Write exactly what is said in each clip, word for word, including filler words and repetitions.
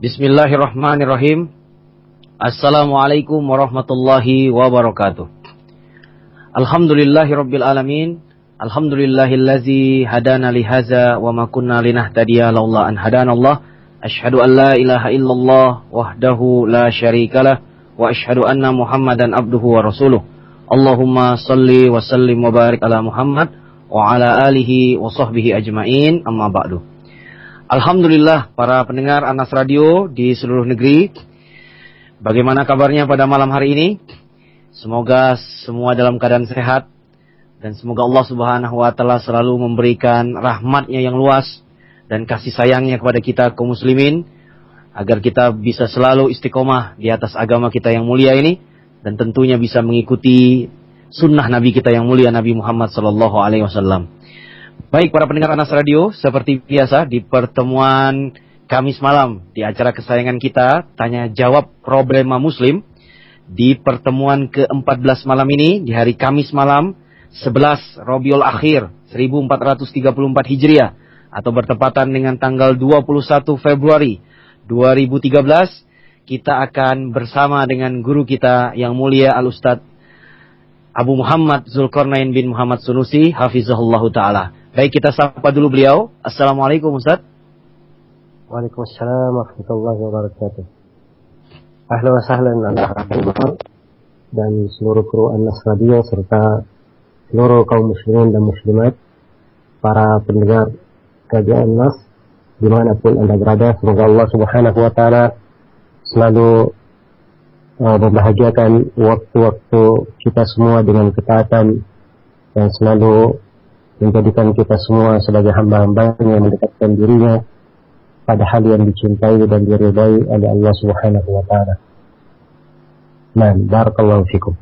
Bismillahirrahmanirrahim. Assalamualaikum warahmatullahi wabarakatuh. Alhamdulillahirabbil alamin. Alhamdulillahillazi hadana lihaza wa ma kunna linahtadiya laula an hadanallah. Asyhadu an la ilaha illallah wahdahu la syarikalah wa asyhadu anna Muhammadan abduhu wa rasuluh. Allahumma salli wa sallim wa barik ala Muhammad wa ala alihi wa sahbihi ajmain. Amma ba'du. Alhamdulillah para pendengar Anas Radio di seluruh negeri. Bagaimana kabarnya pada malam hari ini? Semoga semua dalam keadaan sehat. Dan semoga Allah Subhanahu wa Ta'ala selalu memberikan rahmatnya yang luas dan kasih sayangnya kepada kita kaum muslimin, agar kita bisa selalu istiqomah di atas agama kita yang mulia ini, dan tentunya bisa mengikuti sunnah Nabi kita yang mulia, Nabi Muhammad sallallahu alaihi wasallam. Baik para pendengar Anas Radio, seperti biasa di pertemuan Kamis malam di acara kesayangan kita, Tanya Jawab Problema Muslim, di pertemuan ke empat belas malam ini di hari Kamis malam sebelas Rabiul Akhir seribu empat ratus tiga puluh empat Hijriah atau bertepatan dengan tanggal dua puluh satu Februari dua ribu tiga belas, kita akan bersama dengan guru kita yang mulia Al-Ustadz Abu Muhammad Zulkarnain bin Muhammad Sunusi, hafizahullahu ta'ala. Baik, kita sapa dulu beliau. Assalamualaikum Ustaz. Waalaikumsalam warahmatullahi wabarakatuh. Ahlan wa sahlan ala dan seluruh kru Anas Radio serta seluruh kaum muslimin dan muslimat, para pendengar kajian Anas dimanapun Anda berada. Semoga Allah Subhanahu wa Ta'ala selalu uh, membahagiakan waktu-waktu kita semua dengan ketaatan, dan selalu menjadikan kita semua sebagai hamba-hamba yang mendekatkan dirinya pada hal yang dicintai dan diridai oleh Allah Subhanahu wa Ta'ala. Nah, barakallahu fikum.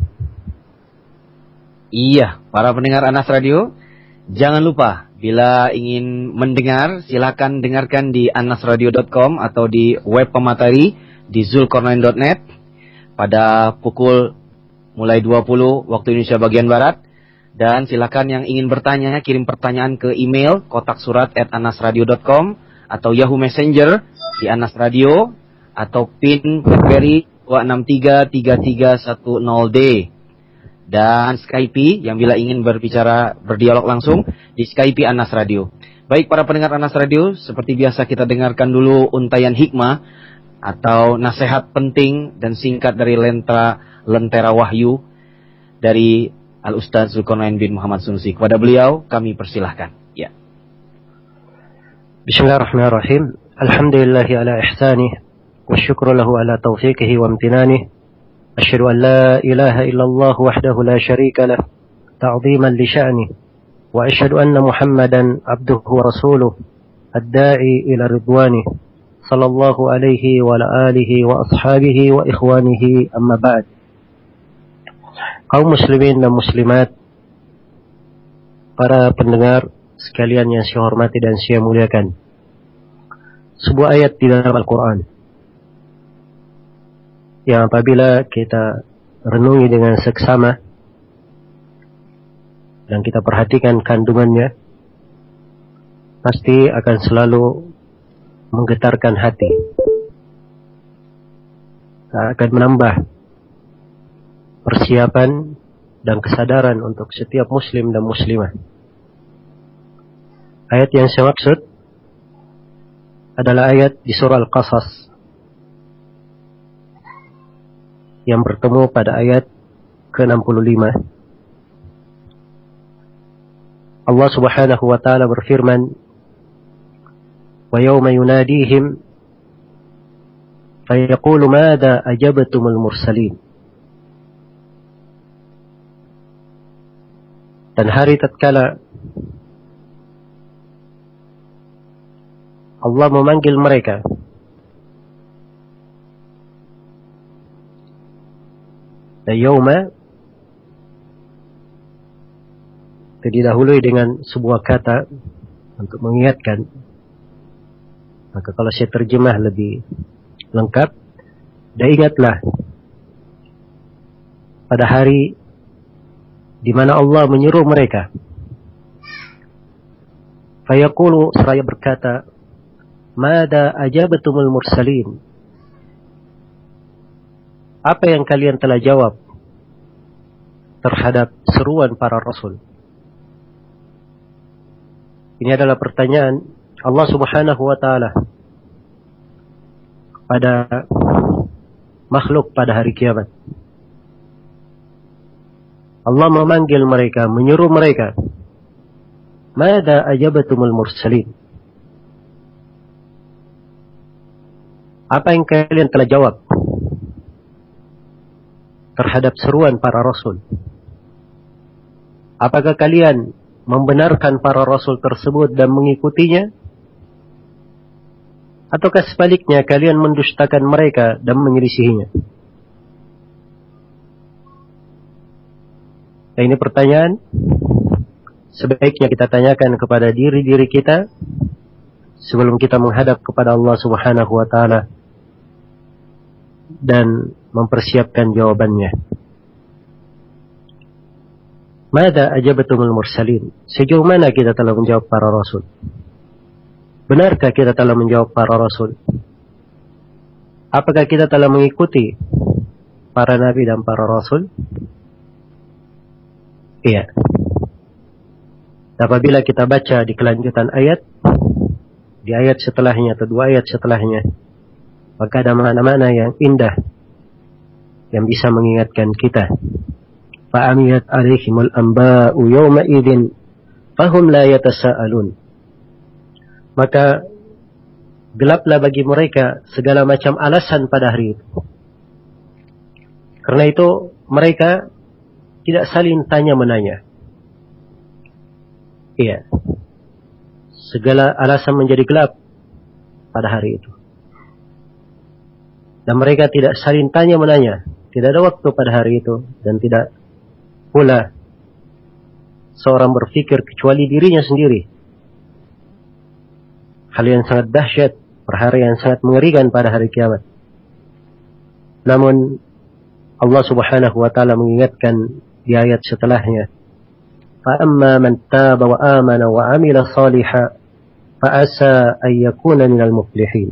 Iya, para pendengar Anas Radio, jangan lupa bila ingin mendengar, silakan dengarkan di anasradio dot com atau di web pemateri di zulkarnain dot net pada pukul mulai dua puluh waktu Indonesia bagian Barat. Dan silakan yang ingin bertanya, kirim pertanyaan ke email kotak surat at anasradio dot com atau Yahoo Messenger di Anas Radio, atau pin BlackBerry dua enam tiga tiga tiga satu nol D. Dan Skype yang bila ingin berbicara, berdialog langsung di Skype Anas Radio. Baik para pendengar Anas Radio, seperti biasa kita dengarkan dulu untayan hikmah atau nasihat penting dan singkat dari Lentera Lentera Wahyu dari Al-Ustadz Zulkarnain bin Muhammad Sunusi. Kepada beliau kami persilahkan. Ya. Bismillahirrahmanirrahim. Alhamdulillahi ala ihsanih wa syukru lahu ala taufiqihi wa amtinanih. Asyhadu an la ilaha illallah wahdahu la syarika lah ta'ziman li sya'nih, wa asyhadu anna Muhammadan abduhu wa rasuluh ad-da'i ila ridwanih sallallahu alaihi wa ala alihi wa ashabihi wa ikhwanihi, amma ba'd. Kaum muslimin dan muslimat, para pendengar sekalian yang saya hormati dan saya muliakan, sebuah ayat di dalam Al-Quran yang apabila kita renungi dengan seksama dan kita perhatikan kandungannya, pasti akan selalu menggetarkan hati, akan menambah persiapan dan kesadaran untuk setiap muslim dan muslimah. Ayat yang saya maksud adalah ayat di surah Al-Qasas yang bertemu pada ayat ke enam puluh lima. Allah Subhanahu wa Ta'ala berfirman, wa yawma yunadihim fayaqulu madza ajabtumul mursalin. Dan hari tatkala Allah memanggil mereka, dan yauma didahului dengan sebuah kata untuk mengingatkan, maka kalau saya terjemah lebih lengkap, dan ingatlah pada hari di mana Allah menyuruh mereka. Fayaqulu, seraya berkata, Mada ajabatumul mursalin, apa yang kalian telah jawab terhadap seruan para rasul? Ini adalah pertanyaan Allah Subhanahu wa taala pada makhluk pada hari kiamat. Allah memanggil mereka, menyuruh mereka, "Mada ajabatumul mursalin?" Apa yang kalian telah jawab terhadap seruan para rasul? Apakah kalian membenarkan para rasul tersebut dan mengikutinya? Ataukah sebaliknya kalian mendustakan mereka dan menyelisihinya? Nah, ini pertanyaan sebaiknya kita tanyakan kepada diri-diri kita sebelum kita menghadap kepada Allah Subhanahu wa taala dan mempersiapkan jawabannya. Mada ajabatumul mursalin? Sejauh mana kita telah menjawab para rasul? Benarkah kita telah menjawab para rasul? Apakah kita telah mengikuti para nabi dan para rasul? Iya. Apabila kita baca di kelanjutan ayat, di ayat setelahnya atau dua ayat setelahnya, maka ada makna-makna yang indah yang bisa mengingatkan kita. Fa'amiyat alaihimul anba'u yawma idin fahum la yatasa'alun. Maka gelaplah bagi mereka segala macam alasan pada hari itu. Karena itu mereka tidak saling tanya-menanya. Iya. Segala alasan menjadi gelap pada hari itu. Dan mereka tidak saling tanya-menanya. Tidak ada waktu pada hari itu. Dan tidak pula seorang berpikir kecuali dirinya sendiri. Hal yang sangat dahsyat, perhari yang sangat mengerikan pada hari kiamat. Namun Allah Subhanahu wa taala mengingatkan di ayat setelahnya, فَأَمَّا مَنْ تَابَ وَآمَنَ وَعَمِلَ صَالِحًا فَأَسَى أَنْ يَكُونَ مِنَ الْمُفْلِحِينَ.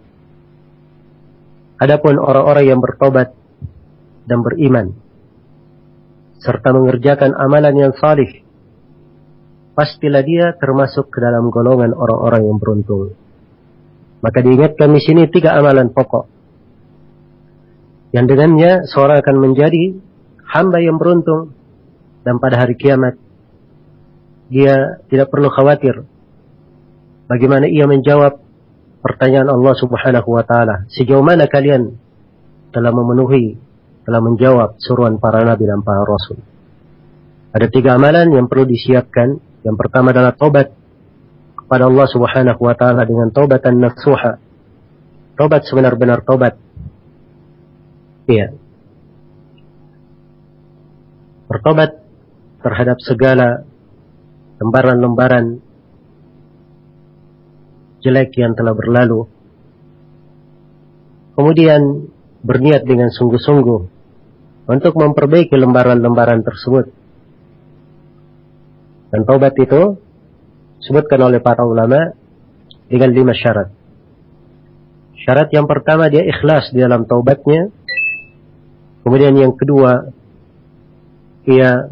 Adapun orang-orang yang bertobat dan beriman serta mengerjakan amalan yang salih, pastilah dia termasuk ke dalam golongan orang-orang yang beruntung. Maka diingatkan di sini tiga amalan pokok yang dengannya seorang akan menjadi hamba yang beruntung, dan pada hari kiamat dia tidak perlu khawatir bagaimana ia menjawab pertanyaan Allah Subhanahu wa taala, sejauh mana kalian telah memenuhi, telah menjawab seruan para nabi dan para rasul. Ada tiga amalan yang perlu disiapkan. Yang pertama adalah taubat kepada Allah Subhanahu wa taala dengan taubatan nasuha. Taubat sebenar-benar taubat. Iya. Bertobat terhadap segala lembaran-lembaran jelek yang telah berlalu. Kemudian berniat dengan sungguh-sungguh untuk memperbaiki lembaran-lembaran tersebut. Dan taubat itu disebutkan oleh para ulama dengan lima syarat. Syarat yang pertama, dia ikhlas di dalam taubatnya. Kemudian yang kedua, ia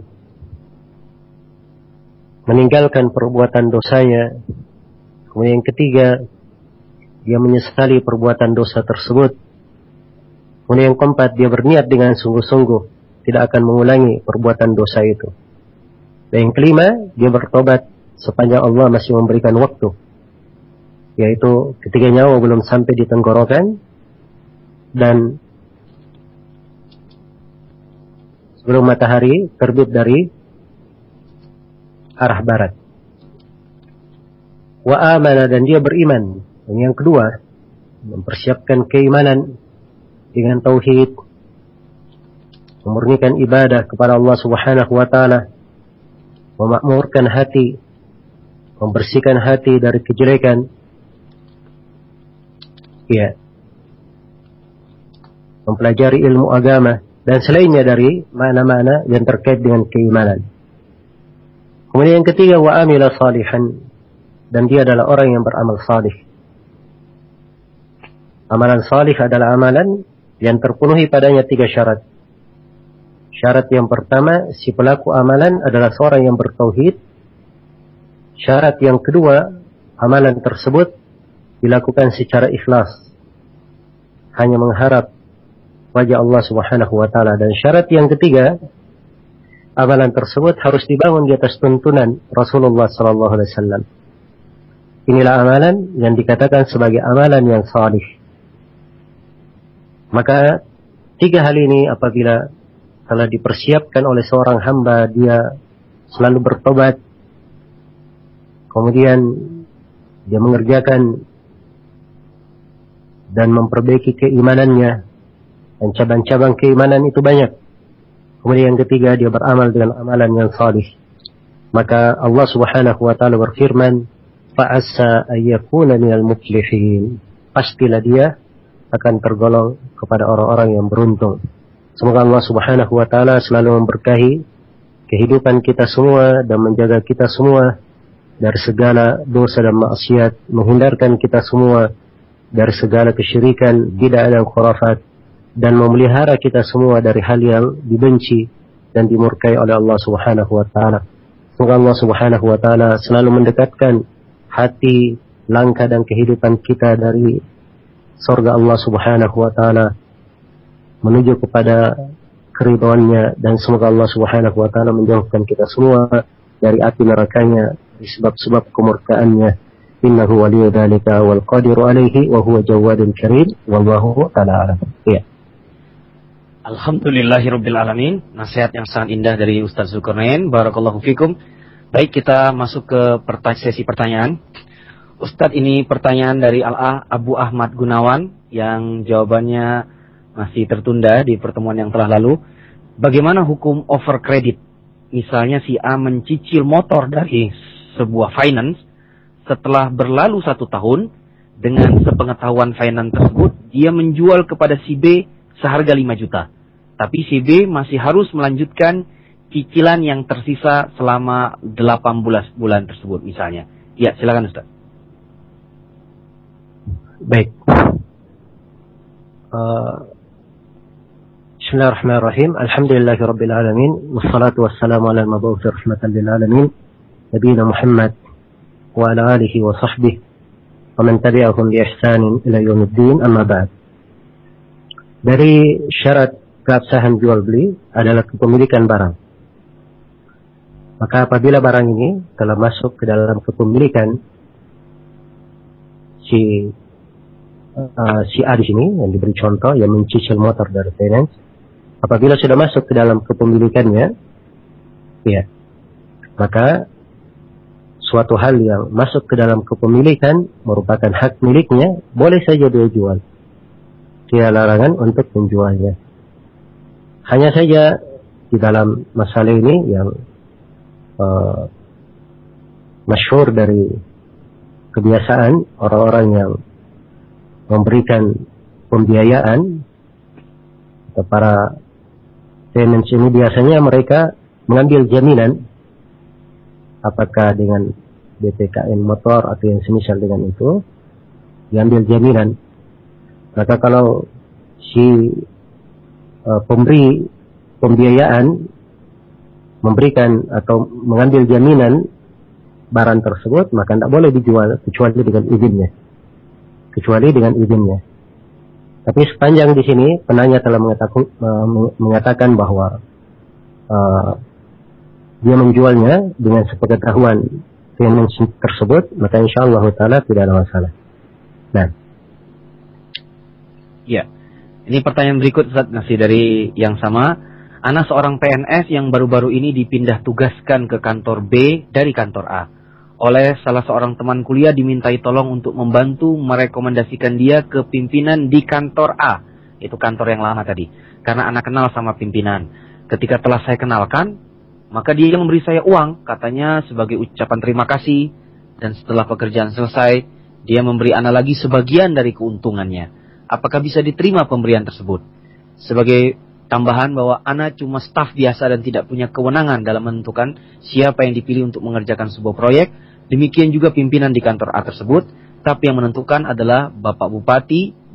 meninggalkan perbuatan dosanya. Kemudian yang ketiga, dia menyesali perbuatan dosa tersebut. Kemudian yang keempat, dia berniat dengan sungguh-sungguh tidak akan mengulangi perbuatan dosa itu. Dan yang kelima, dia bertobat sepanjang Allah masih memberikan waktu, yaitu ketika nyawa belum sampai di tenggorokan dan sebelum matahari terbit dari arah barat. Wa amana, dan dia beriman. Dan yang kedua, mempersiapkan keimanan dengan tauhid, memurnikan ibadah kepada Allah Subhanahu wa taala, memakmurkan hati, membersihkan hati dari kejelekan. Ya. Mempelajari ilmu agama dan selainnya dari makna-makna yang terkait dengan keimanan. Kemudian yang ketiga, wa amila salihan, dan dia adalah orang yang beramal salih. Amalan salih adalah amalan yang terpenuhi padanya tiga syarat. Syarat yang pertama, si pelaku amalan adalah seorang yang bertauhid. Syarat yang kedua, amalan tersebut dilakukan secara ikhlas, hanya mengharap wajah Allah Subhanahu wa taala. Dan syarat yang ketiga, amalan tersebut harus dibangun di atas tuntunan Rasulullah sallallahu alaihi wasallam. Inilah amalan yang dikatakan sebagai amalan yang salih. Maka tiga hal ini apabila telah dipersiapkan oleh seorang hamba, dia selalu bertobat, kemudian dia mengerjakan dan memperbaiki keimanannya, dan cabang-cabang keimanan itu banyak. Kemudian yang ketiga, dia beramal dengan amalan yang salih. Maka Allah Subhanahu wa taala berfirman, fa'asa ayyakuna minal muflihin. Pastilah dia akan tergolong kepada orang-orang yang beruntung. Semoga Allah Subhanahu wa taala selalu memberkahi kehidupan kita semua dan menjaga kita semua dari segala dosa dan maksiat, menghindarkan kita semua dari segala kesyirikan, bid'ah dan khurafat, dan memelihara kita semua dari hal yang dibenci dan dimurkai oleh Allah Subhanahu wa taala. Semoga Allah Subhanahu wa taala selalu mendekatkan hati, langkah dan kehidupan kita dari surga Allah Subhanahu wa taala menuju kepada keridhaannya, dan semoga Allah Subhanahu wa taala menjauhkan kita semua dari api nerakanya, dari sebab-sebab kemurkaannya. Innahu waliyyu dzalika wal qadiru alaihi wa huwa jawadun karim wallahu ta'ala alam. Ya. Alhamdulillahirabbil alamin. Nasihat yang sangat indah dari Ustaz Zulkarnain. Barakallahu fikum. Baik, kita masuk ke pertanya- sesi pertanyaan. Ustadz, ini pertanyaan dari Al-A Abu Ahmad Gunawan yang jawabannya masih tertunda di pertemuan yang telah lalu. Bagaimana hukum over credit? Misalnya si A mencicil motor dari sebuah finance, setelah berlalu satu tahun, dengan sepengetahuan finance tersebut, dia menjual kepada si B seharga lima juta. Tapi si B masih harus melanjutkan cicilan yang tersisa selama delapan bulan tersebut misalnya. Ya, silakan Ustaz. Baik. Uh, Bismillahirrahmanirrahim. Alhamdulillahirabbil alamin wassalatu wassalamu ala al-mab'uts rahmatan lil alamin nabiyina Muhammad wa ala alihi wa sahbihi wa man tabi'ahum bi ihsanin ila yaumiddin, amma ba'd. Dari syarat keabsahan jual beli adalah kepemilikan barang. Maka apabila barang ini telah masuk ke dalam kepemilikan si uh, si A di sini yang diberi contoh, yang mencicil motor dari finance, apabila sudah masuk ke dalam kepemilikannya, ya, maka suatu hal yang masuk ke dalam kepemilikan merupakan hak miliknya, boleh saja dia jual. Tidak larangan untuk menjualnya. Hanya saja di dalam masalah ini yang uh, masyhur dari kebiasaan orang-orang yang memberikan pembiayaan atau para finance ini, biasanya mereka mengambil jaminan, apakah dengan B P K N motor atau yang semisal dengan itu, diambil jaminan. Maka kalau si uh, pemberi pembiayaan memberikan atau mengambil jaminan barang tersebut, maka tidak boleh dijual kecuali dengan izinnya. Kecuali dengan izinnya. Tapi sepanjang di sini penanya telah mengatakan, uh, mengatakan bahwa uh, dia menjualnya dengan sepengetahuan finance tersebut, maka insyaallah taala tidak ada masalah. Nah, ya, ini pertanyaan berikut Ustaz, masih dari yang sama. Ana seorang P N S yang baru-baru ini dipindah tugaskan ke kantor B dari kantor A. Oleh salah seorang teman kuliah dimintai tolong untuk membantu merekomendasikan dia ke pimpinan di kantor A. Itu kantor yang lama tadi. Karena anak kenal sama pimpinan. Ketika telah saya kenalkan, maka dia memberi saya uang, katanya sebagai ucapan terima kasih. Dan setelah pekerjaan selesai, dia memberi ana lagi sebagian dari keuntungannya. Apakah bisa diterima pemberian tersebut? Sebagai tambahan bahwa ana cuma staf biasa dan tidak punya kewenangan dalam menentukan siapa yang dipilih untuk mengerjakan sebuah proyek. Demikian juga pimpinan di kantor A tersebut, tapi yang menentukan adalah Bapak Bupati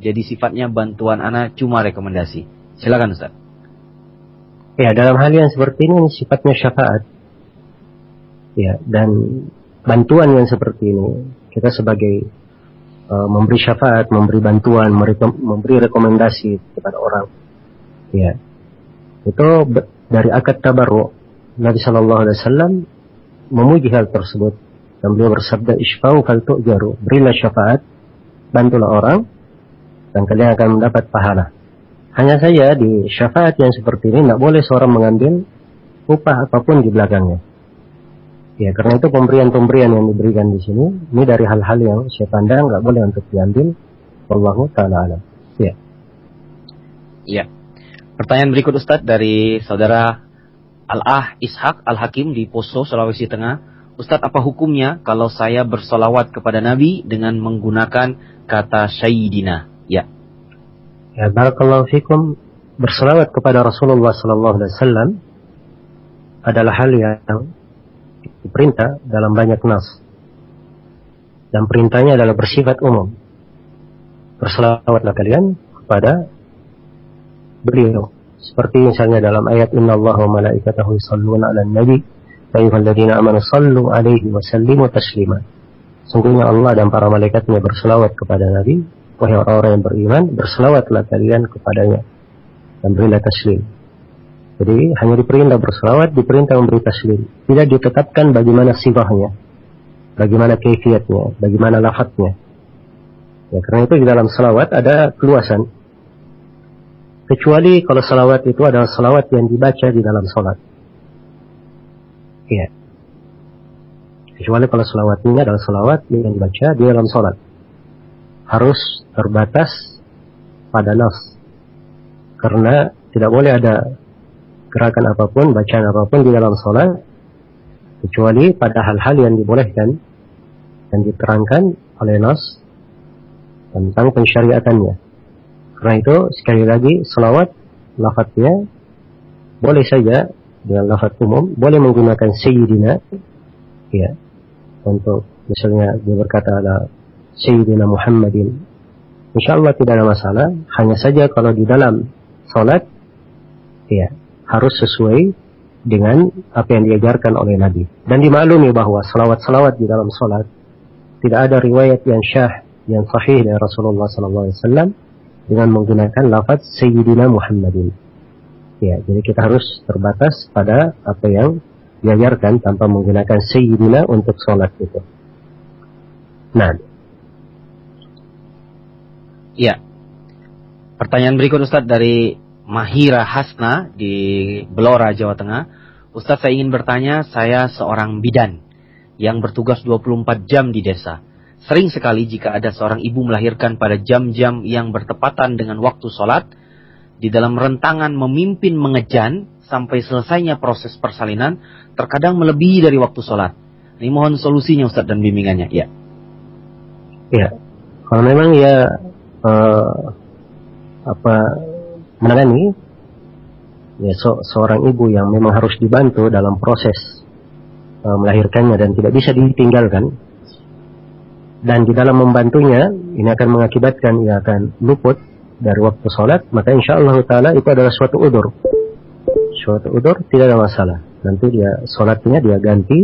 Jadi sifatnya bantuan ana cuma rekomendasi. Silakan Ustaz. Ya, dalam hal yang seperti ini sifatnya syafaat. Ya, dan bantuan yang seperti ini kita sebagai uh, memberi syafaat, memberi bantuan, memberi rekomendasi kepada orang. Ya. Itu dari akad tabarru. Nabi sallallahu alaihi wasallam memuji hal tersebut dan beliau bersabda, "Isfa'u fal tu'jaru." Berilah syafaat, bantulah orang dan kalian akan mendapat pahala. Hanya saja di syafaat yang seperti ini tidak boleh seorang mengambil upah apapun di belakangnya. Ya, karena itu pemberian-pemberian yang diberikan di sini ini dari hal-hal yang saya pandang nggak boleh untuk diambil. Wallahu ta'ala alam. Ya. Iya. Pertanyaan berikut Ustadz dari saudara Al-Ah Ishak Al-Hakim di Poso, Sulawesi Tengah. Ustadz, apa hukumnya kalau saya bersolawat kepada Nabi dengan menggunakan kata Sayyidina? Ya. Ya, barakallahu fikum. Berselawat kepada Rasulullah sallallahu alaihi wasallam adalah hal yang diperintah dalam banyak nas. Dan perintahnya adalah bersifat umum. Berselawatlah kalian kepada beliau. Seperti misalnya dalam ayat Innallaha wa malaikatahu yusholluna 'alan nabi ya ayyuhalladzina amanu shallu 'alaihi wa sallimu taslima. Sungguhnya Allah dan para malaikatnya berselawat kepada Nabi. Wahai orang-orang yang beriman, berselawatlah kalian kepadanya dan berilah taslim. Jadi hanya diperintah berselawat, diperintah memberi taslim. Tidak ditetapkan bagaimana sifahnya, bagaimana kaifiyatnya, bagaimana lafadznya. Ya, karena itu di dalam selawat ada keluasan. Kecuali kalau selawat itu adalah selawat yang dibaca di dalam sholat. Ya. Kecuali kalau selawat ini adalah selawat yang dibaca di dalam sholat. Harus terbatas pada nas. Karena tidak boleh ada gerakan apapun, bacaan apapun di dalam sholat kecuali pada hal-hal yang dibolehkan dan diterangkan oleh nas tentang pensyariatannya. Karena itu sekali lagi selawat lafadznya boleh saja dengan lafadz umum, boleh menggunakan Sayyidina, ya, untuk misalnya dia berkata ada Sayyidina Muhammadin, insyaallah tidak ada masalah. Hanya saja kalau di dalam salat, ya, harus sesuai dengan apa yang diajarkan oleh Nabi. Dan dimaklumi bahwa salawat-salawat di dalam salat tidak ada riwayat yang syah, yang sahih dari Rasulullah sallallahu alaihi wasallam dengan menggunakan lafaz Sayyidina Muhammadin. Ya, jadi kita harus terbatas pada apa yang diajarkan tanpa menggunakan Sayyidina untuk salat itu. Nah, ya. Pertanyaan berikut Ustadz dari Mahira Hasna di Blora, Jawa Tengah. Ustadz, saya ingin bertanya, saya seorang bidan yang bertugas dua puluh empat jam di desa. Sering sekali jika ada seorang ibu melahirkan pada jam-jam yang bertepatan dengan waktu sholat, di dalam rentangan memimpin mengejan sampai selesainya proses persalinan, terkadang melebihi dari waktu sholat. Ini mohon solusinya Ustadz dan bimbingannya. Ya. Ya, kalau memang ya uh, apa menangani ya so, seorang ibu yang memang harus dibantu dalam proses uh, melahirkannya dan tidak bisa ditinggalkan, dan di dalam membantunya ini akan mengakibatkan ia akan luput dari waktu sholat, maka insyaallah ta'ala itu adalah suatu udur. Suatu udur tidak ada masalah. Nanti dia sholatnya dia ganti,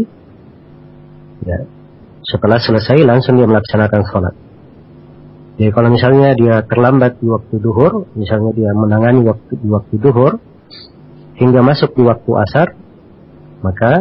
ya, setelah selesai langsung dia melaksanakan sholat. Jadi kalau misalnya dia terlambat di waktu duhur, misalnya dia menangani waktu di waktu duhur hingga masuk di waktu asar, maka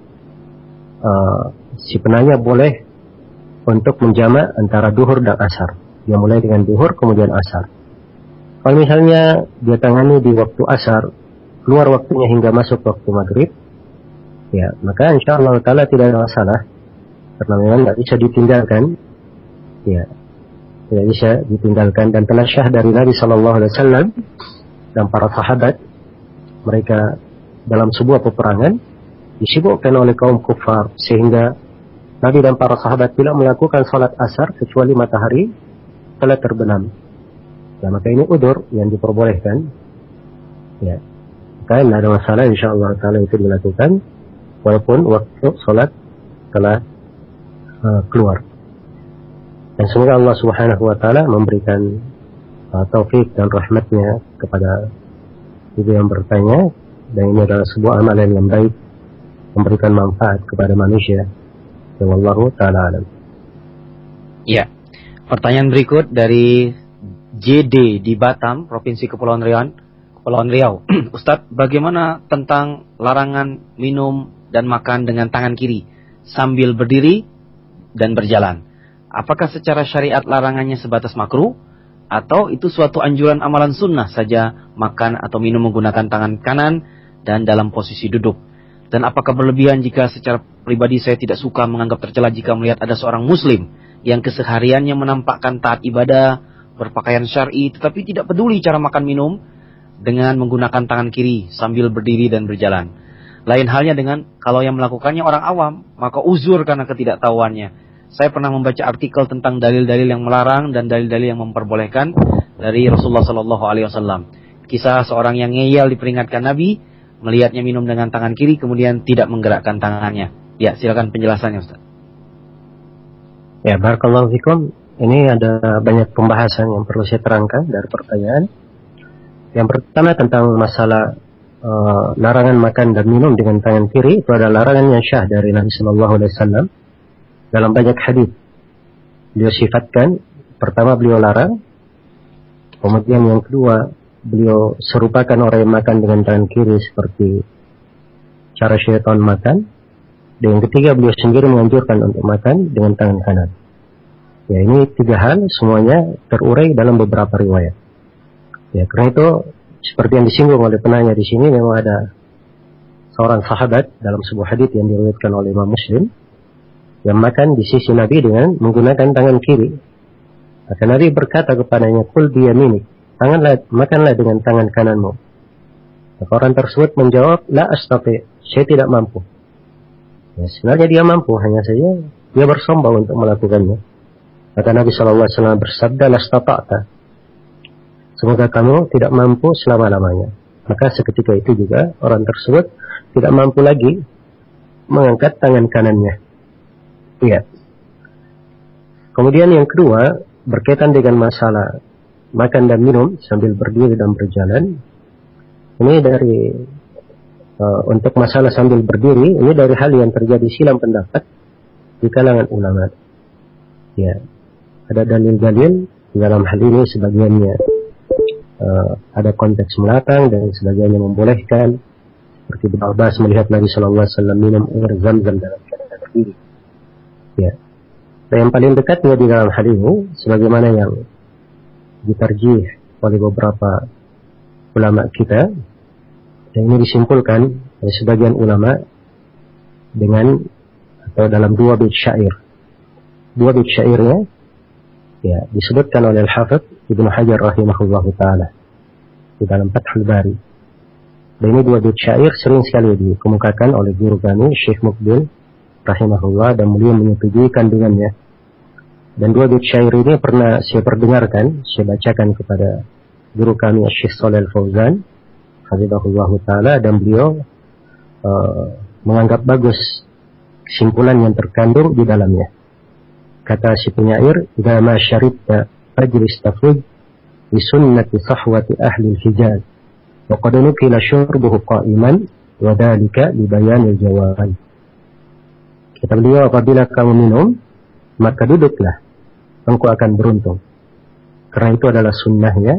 uh, si penanya boleh untuk menjamak antara duhur dan asar. Dia mulai dengan duhur kemudian asar. Kalau misalnya dia tangani di waktu asar, keluar waktunya hingga masuk waktu maghrib, ya, maka insyaallah ta'ala tidak ada masalah. Karena memang tidak bisa ditinggalkan, ya, tidak bisa ditinggalkan. Dan telah syah dari Nabi Sallallahu Alaihi Wasallam dan para sahabat, mereka dalam sebuah peperangan disibukkan oleh kaum kufar sehingga Nabi dan para sahabat tidak melakukan salat asar kecuali matahari telah terbenam. Ya, maka ini udur yang diperbolehkan. Ya, maka tidak ada masalah, insyaallah ta'ala itu dilakukan walaupun waktu salat telah uh, keluar. Dan semoga Allah Subhanahu wa taala memberikan uh, taufik dan rahmatnya kepada ibu yang bertanya, dan ini adalah sebuah amalan yang baik, memberikan manfaat kepada manusia. Wallahu ta'ala alam. Ya, pertanyaan berikut dari J D di Batam, Provinsi Kepulauan Riau. Kepulauan Riau. Ustadz, bagaimana tentang larangan minum dan makan dengan tangan kiri sambil berdiri dan berjalan? Apakah secara syariat larangannya sebatas makruh, atau itu suatu anjuran amalan sunnah saja makan atau minum menggunakan tangan kanan dan dalam posisi duduk? Dan apakah berlebihan jika secara pribadi saya tidak suka menganggap tercela jika melihat ada seorang muslim yang kesehariannya menampakkan taat ibadah, berpakaian syar'i, tetapi tidak peduli cara makan minum dengan menggunakan tangan kiri sambil berdiri dan berjalan? Lain halnya dengan kalau yang melakukannya orang awam, maka uzur karena ketidaktahuannya. Saya pernah membaca artikel tentang dalil-dalil yang melarang dan dalil-dalil yang memperbolehkan dari Rasulullah Sallallahu Alaihi Wasallam. Kisah seorang yang ngeyel diperingatkan Nabi, melihatnya minum dengan tangan kiri kemudian tidak menggerakkan tangannya. Ya, silakan penjelasannya, Ustaz. Ya, barakallahu fikum. Ini ada banyak pembahasan yang perlu saya terangkan dari pertanyaan. Yang pertama tentang masalah uh, larangan makan dan minum dengan tangan kiri, itu adalah larangan yang syah dari Nabi Sallallahu Alaihi Wasallam. Dalam banyak hadis beliau sifatkan, pertama beliau larang, kemudian yang kedua beliau serupakan orang yang makan dengan tangan kiri seperti cara syaitan makan, dan yang ketiga beliau sendiri menganjurkan untuk makan dengan tangan kanan. Ya, ini tiga hal semuanya terurai dalam beberapa riwayat. Ya, karena itu seperti yang disinggung oleh penanya di sini, memang ada seorang sahabat dalam sebuah hadis yang diriwayatkan oleh Imam Muslim yang makan di sisi Nabi dengan menggunakan tangan kiri. Maka Nabi berkata kepadanya, "Qul biyaminik, tanganlah, makanlah dengan tangan kananmu." Maka orang tersebut menjawab, "La astati, saya tidak mampu." Ya, sebenarnya dia mampu, hanya saja dia bersombong untuk melakukannya. Maka Nabi shallallahu alaihi wasallam bersabda, "La stata'ta, semoga kamu tidak mampu selama-lamanya." Maka seketika itu juga orang tersebut tidak mampu lagi mengangkat tangan kanannya. Iya. Kemudian yang kedua berkaitan dengan masalah makan dan minum sambil berdiri dan berjalan. Ini dari uh, untuk masalah sambil berdiri, ini dari hal yang terjadi silang pendapat di kalangan ulama. Ya, ada dalil-dalil dalam hal ini, sebagiannya uh, ada konteks melakang dan sebagiannya membolehkan. Seperti Ibnu Abbas melihat Nabi Shallallahu Alaihi Wasallam minum air Zam-Zam dalam keadaan berdiri. Ya. Dan yang paling dekatnya di dalam hal ini, sebagaimana yang ditarjih oleh beberapa ulama kita, dan ini disimpulkan oleh sebagian ulama dengan atau dalam dua bait syair. Dua bait syairnya ya disebutkan oleh Al-Hafidz Ibnu Hajar rahimahullahu taala di dalam Fathul Bari. Dan ini dua bait syair sering sekali dikemukakan oleh guru kami Syekh Muqbil rahimahullah, dan beliau menyetujui kandungannya. Dan dua bait syair ini pernah saya perdengarkan, saya bacakan kepada guru kami Syekh Shalih Al-Fauzan hafizahullah taala, dan beliau uh, menganggap bagus kesimpulan yang terkandung di dalamnya. Kata si penyair, "Idza ma syaribta fajlis tafud bi sunnati sahwati ahli al-hijaz wa qad nukila syurbuhu qa'iman wa dhalika li bayan al-jawaz." Kata beliau, apabila kamu minum, maka duduklah, engkau akan beruntung. Karena itu adalah sunnahnya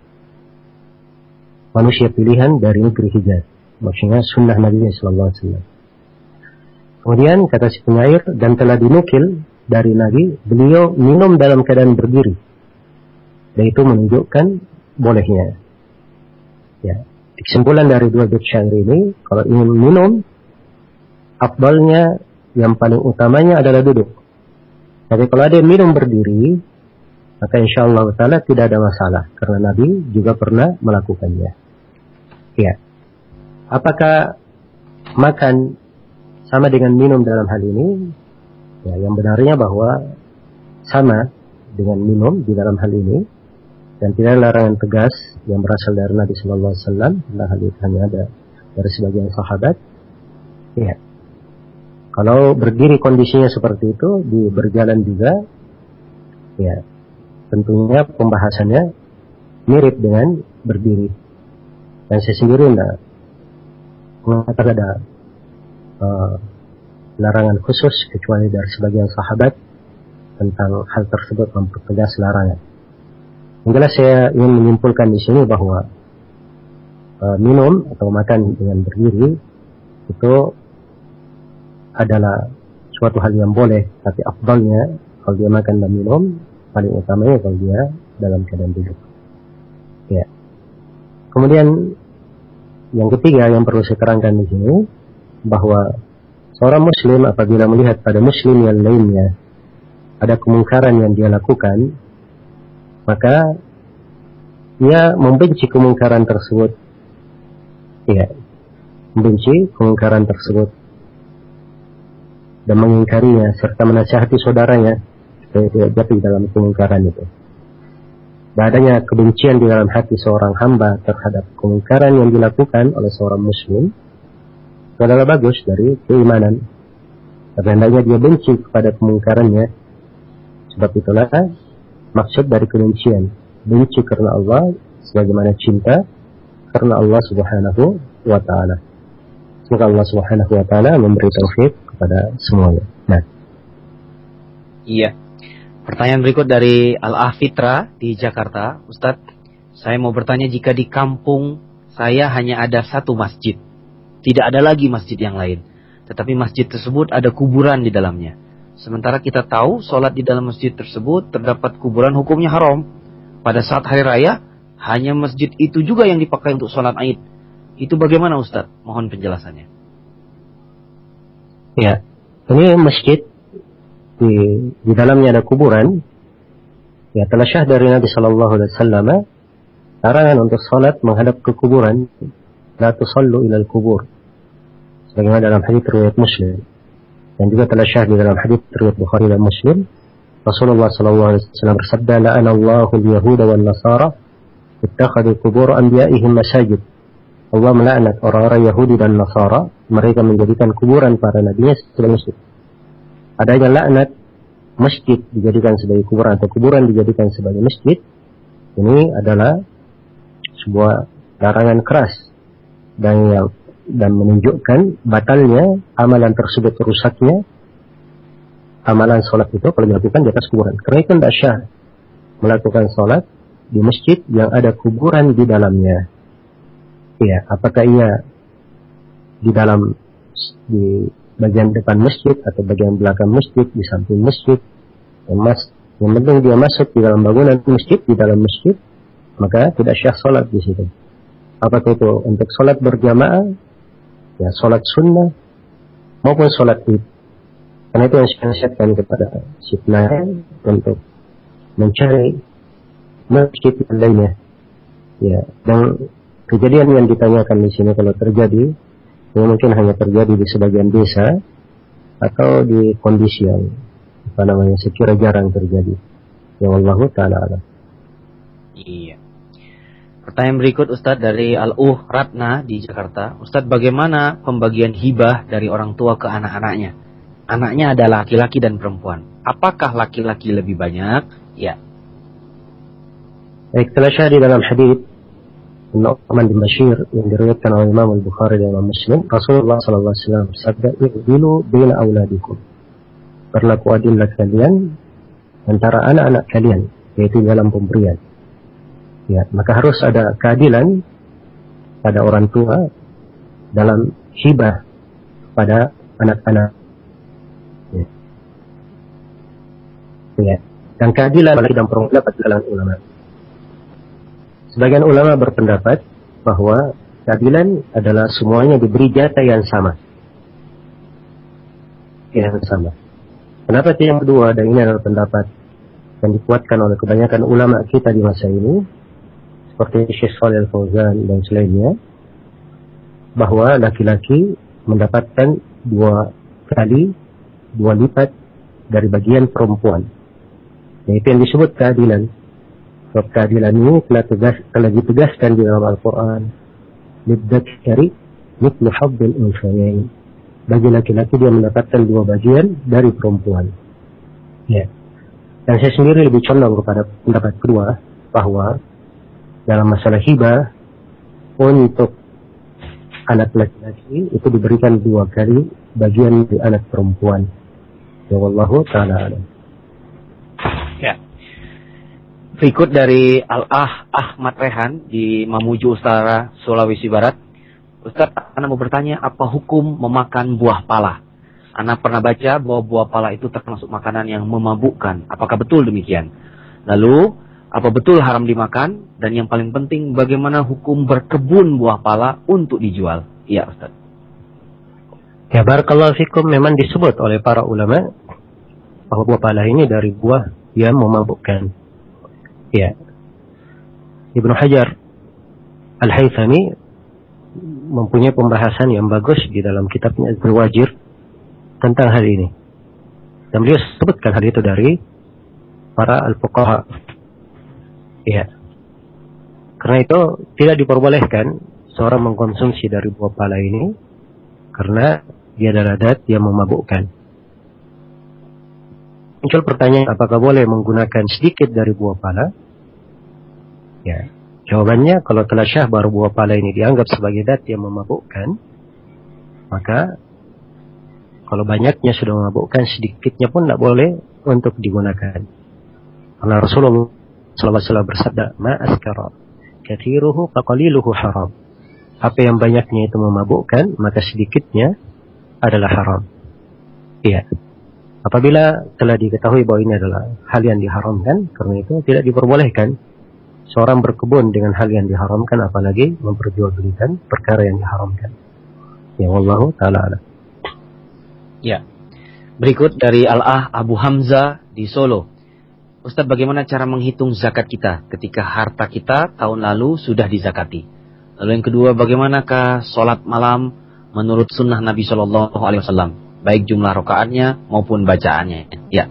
manusia pilihan dari negeri Hijaz. Maksudnya sunnah Nabi Sallallahu Alaihi Wasallam. Kemudian kata si penyair, dan telah dinukil dari Nabi, beliau minum dalam keadaan berdiri. Dan itu menunjukkan bolehnya. Ya. Kesimpulan dari dua bait syair ini, kalau ingin minum, afdalnya yang paling utamanya adalah duduk. Tapi kalau ada yang minum berdiri, maka insyaallah ta'ala tidak ada masalah. Karena Nabi juga pernah melakukannya. Ya. Apakah makan sama dengan minum dalam hal ini? Ya, yang benarnya bahwa sama dengan minum di dalam hal ini. Dan tidak ada larangan tegas yang berasal dari Nabi Sallallahu Alaihi Wasallam. Nah, hal itu hanya ada dari sebagian sahabat. Ya. Kalau berdiri kondisinya seperti itu, di berjalan juga, ya tentunya pembahasannya mirip dengan berdiri. Dan saya sendiri tidak mengatakan ada uh, larangan khusus kecuali dari sebagian sahabat tentang hal tersebut mempertegas larangan. Yang jelas saya ingin menyimpulkan di sini bahwa uh, minum atau makan dengan berdiri itu adalah suatu hal yang boleh, tapi afdalnya kalau dia makan dan minum, paling utamanya kalau dia dalam keadaan duduk. Ya. Kemudian yang ketiga yang perlu saya terangkan di sini bahwa seorang muslim apabila melihat pada muslim yang lainnya ada kemungkaran yang dia lakukan, maka dia membenci kemungkaran tersebut. Ya, membenci kemungkaran tersebut dan mengingkarinya serta menasihati saudaranya supaya tidak jatuh dalam kemungkaran itu. Dan adanya kebencian di dalam hati seorang hamba terhadap kemungkaran yang dilakukan oleh seorang muslim itu adalah bagus dari keimanan. Tapi hendaknya dia benci kepada kemungkarannya. Sebab itulah maksud dari kebencian. Benci karena Allah sebagaimana cinta karena Allah Subhanahu wa ta'ala. Semoga Allah Subhanahu wa ta'ala memberi taufik kepada semuanya. Nah. Iya. Pertanyaan berikut dari Al-Afitra di Jakarta. Ustadz, saya mau bertanya, jika di kampung saya hanya ada satu masjid, tidak ada lagi masjid yang lain, tetapi masjid tersebut ada kuburan di dalamnya. Sementara kita tahu sholat di dalam masjid tersebut terdapat kuburan, hukumnya haram. Pada saat hari raya, hanya masjid itu juga yang dipakai untuk sholat Aid. Itu bagaimana Ustadz? Mohon penjelasannya. Ya, ini masjid di, di dalamnya ada kuburan. Ya, telah syah dari Nabi Sallallahu Alaihi Wasallam larangan untuk salat menghadap ke kuburan. La tusallu ilal kubur. Sebagaimana dalam hadits riwayat Muslim. Dan juga telah syah di dalam hadits riwayat Bukhari dan Muslim. Rasulullah Sallallahu Alaihi Wasallam bersabda, la'ana Allahu al-Yahuda wal Nasara ittakhadhu qubur anbiya'ihim masajid. Allah melaknat orang-orang Yahudi dan Nasara, mereka menjadikan kuburan para nabinya sebagai masjid. Adanya laknat masjid dijadikan sebagai kuburan atau kuburan dijadikan sebagai masjid, ini adalah sebuah larangan keras dan yang dan menunjukkan batalnya amalan tersebut, rusaknya amalan sholat itu kalau dilakukan di atas kuburan. Karena itu tidak syah melakukan sholat di masjid yang ada kuburan di dalamnya. Ya, apakah ia di dalam di bagian depan masjid atau bagian belakang masjid, di samping masjid, yang, mas, yang penting dia masuk di dalam bangunan masjid, di dalam masjid, maka tidak syah sholat di situ. Apakah itu untuk sholat berjamaah, ya sholat sunnah, maupun sholat id. Karena itu yang saya nasihatkan kepada sipnaya untuk mencari masjid yang lainnya. Ya, dan kejadian yang ditanyakan di sini kalau terjadi, yang mungkin hanya terjadi di sebagian desa atau di kondisi yang apa namanya sekira jarang terjadi. Ya wallahu ta'ala alam. Iya. Pertanyaan berikut Ustadz dari Al-Uh Ratna di Jakarta. Ustadz, bagaimana pembagian hibah dari orang tua ke anak-anaknya? Anaknya adalah laki-laki dan perempuan. Apakah laki-laki lebih banyak? Ya. Baik, telah syahdi dalam hadits Nu'man bin Bashir yang diriwayatkan oleh Imam Al-Bukhari dan Imam Muslim, Rasulullah sallallahu alaihi wasallam bersabda, "I'dilu baina auladikum." Berlaku adillah kalian antara anak-anak kalian, yaitu dalam pemberian. Ya, maka harus ada keadilan pada orang tua dalam hibah pada anak-anak. Ya. Ya. Dan keadilan laki dan perempuan dapat dalam ulama. Sebagian ulama berpendapat bahwa keadilan adalah semuanya diberi jatah yang sama. Yang sama. Pendapat yang kedua, dan ini adalah pendapat yang dikuatkan oleh kebanyakan ulama kita di masa ini, seperti Syekh Shalih Al-Fauzan dan selainnya, bahwa laki-laki mendapatkan dua kali, dua lipat dari bagian perempuan. Yaitu yang disebut keadilan. Sebab keadilan ini telah, tegas, telah ditegaskan di dalam Al-Quran. Lidzakari mithlu hazzil unthayain. Bagi laki-laki dia mendapatkan dua bagian dari perempuan. Ya. Dan saya sendiri lebih condong kepada pendapat kedua, bahwa dalam masalah hibah untuk anak laki-laki itu diberikan dua kali bagian di anak perempuan. Ya wallahu ta'ala alam. Ya. Berikut dari Al-Ah Ahmad Rehan di Mamuju Utara, Sulawesi Barat. Ustaz, Ana mau bertanya, apa hukum memakan buah pala? Ana pernah baca bahwa buah pala itu termasuk makanan yang memabukkan. Apakah betul demikian? Lalu, apa betul haram dimakan? Dan yang paling penting, bagaimana hukum berkebun buah pala untuk dijual? Iya, Ustaz. Ya, barakallahu fikum, memang disebut oleh para ulama bahwa buah pala ini dari buah yang memabukkan. Ya. Ibnu Hajar Al-Haythami mempunyai pembahasan yang bagus di dalam kitabnya Az-Zawajir tentang hal ini. Dan beliau sebutkan hal itu dari para al-fuqaha. Ya. Karena itu tidak diperbolehkan seorang mengkonsumsi dari buah pala ini karena dia adalah dat yang memabukkan. Muncul pertanyaan, apakah boleh menggunakan sedikit dari buah pala? Ya. Jawabannya, kalau telah syah baru buah pala ini dianggap sebagai dat yang memabukkan, maka kalau banyaknya sudah memabukkan, sedikitnya pun tidak boleh untuk digunakan. Karena Rasulullah shallallahu alaihi wasallam bersabda, ma askara kathiruhu faqaliluhu haram. Apa yang banyaknya itu memabukkan, maka sedikitnya adalah haram. Iya. Apabila telah diketahui bahwa ini adalah hal yang diharamkan, karena itu tidak diperbolehkan seorang berkebun dengan hal yang diharamkan, apalagi memperjualbelikan perkara yang diharamkan. Ya wallahu ta'ala alam. Ya. Berikut dari Al-Ah Abu Hamzah di Solo. Ustaz, bagaimana cara menghitung zakat kita ketika harta kita tahun lalu sudah dizakati? Lalu yang kedua, bagaimanakah sholat malam menurut sunnah Nabi Shallallahu Alaihi Wasallam, baik jumlah rakaatnya maupun bacaannya? Ya.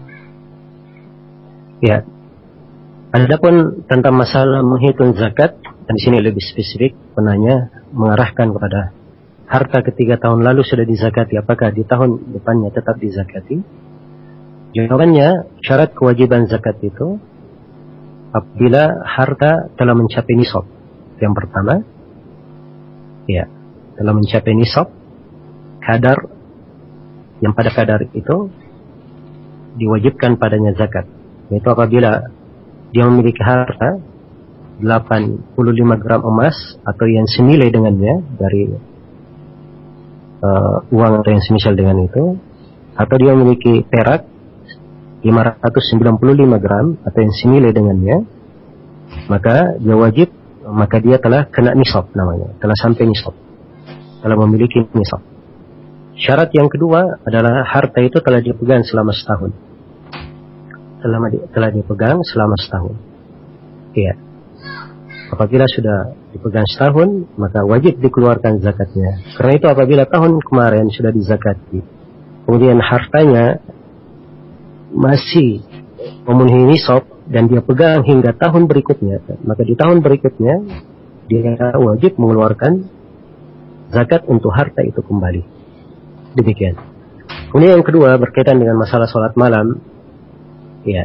Ya. Adapun tentang masalah menghitung zakat, dan di sini lebih spesifik, penanya mengarahkan kepada harta ketika tahun lalu sudah dizakati, apakah di tahun depannya tetap dizakati? Jawabannya, syarat kewajiban zakat itu apabila harta telah mencapai nisab. Yang pertama, ya, telah mencapai nisab, kadar yang pada kadar itu diwajibkan padanya zakat. Yaitu apabila dia memiliki harta delapan puluh lima gram emas atau yang senilai dengannya dari uh, uang atau yang semisal dengan itu, atau dia memiliki perak lima ratus sembilan puluh lima gram atau yang senilai dengannya, maka dia wajib, maka dia telah kena nisab namanya, telah sampai nisab, telah memiliki nisab. Syarat yang kedua adalah harta itu telah dipegang selama setahun. Telah, telah dipegang selama setahun. Iya. Apabila sudah dipegang setahun, maka wajib dikeluarkan zakatnya. Karena itu apabila tahun kemarin sudah dizakati, kemudian hartanya masih memenuhi nisab dan dia pegang hingga tahun berikutnya, maka di tahun berikutnya dia wajib mengeluarkan zakat untuk harta itu kembali. Demikian. Kemudian yang kedua berkaitan dengan masalah sholat malam. Ya,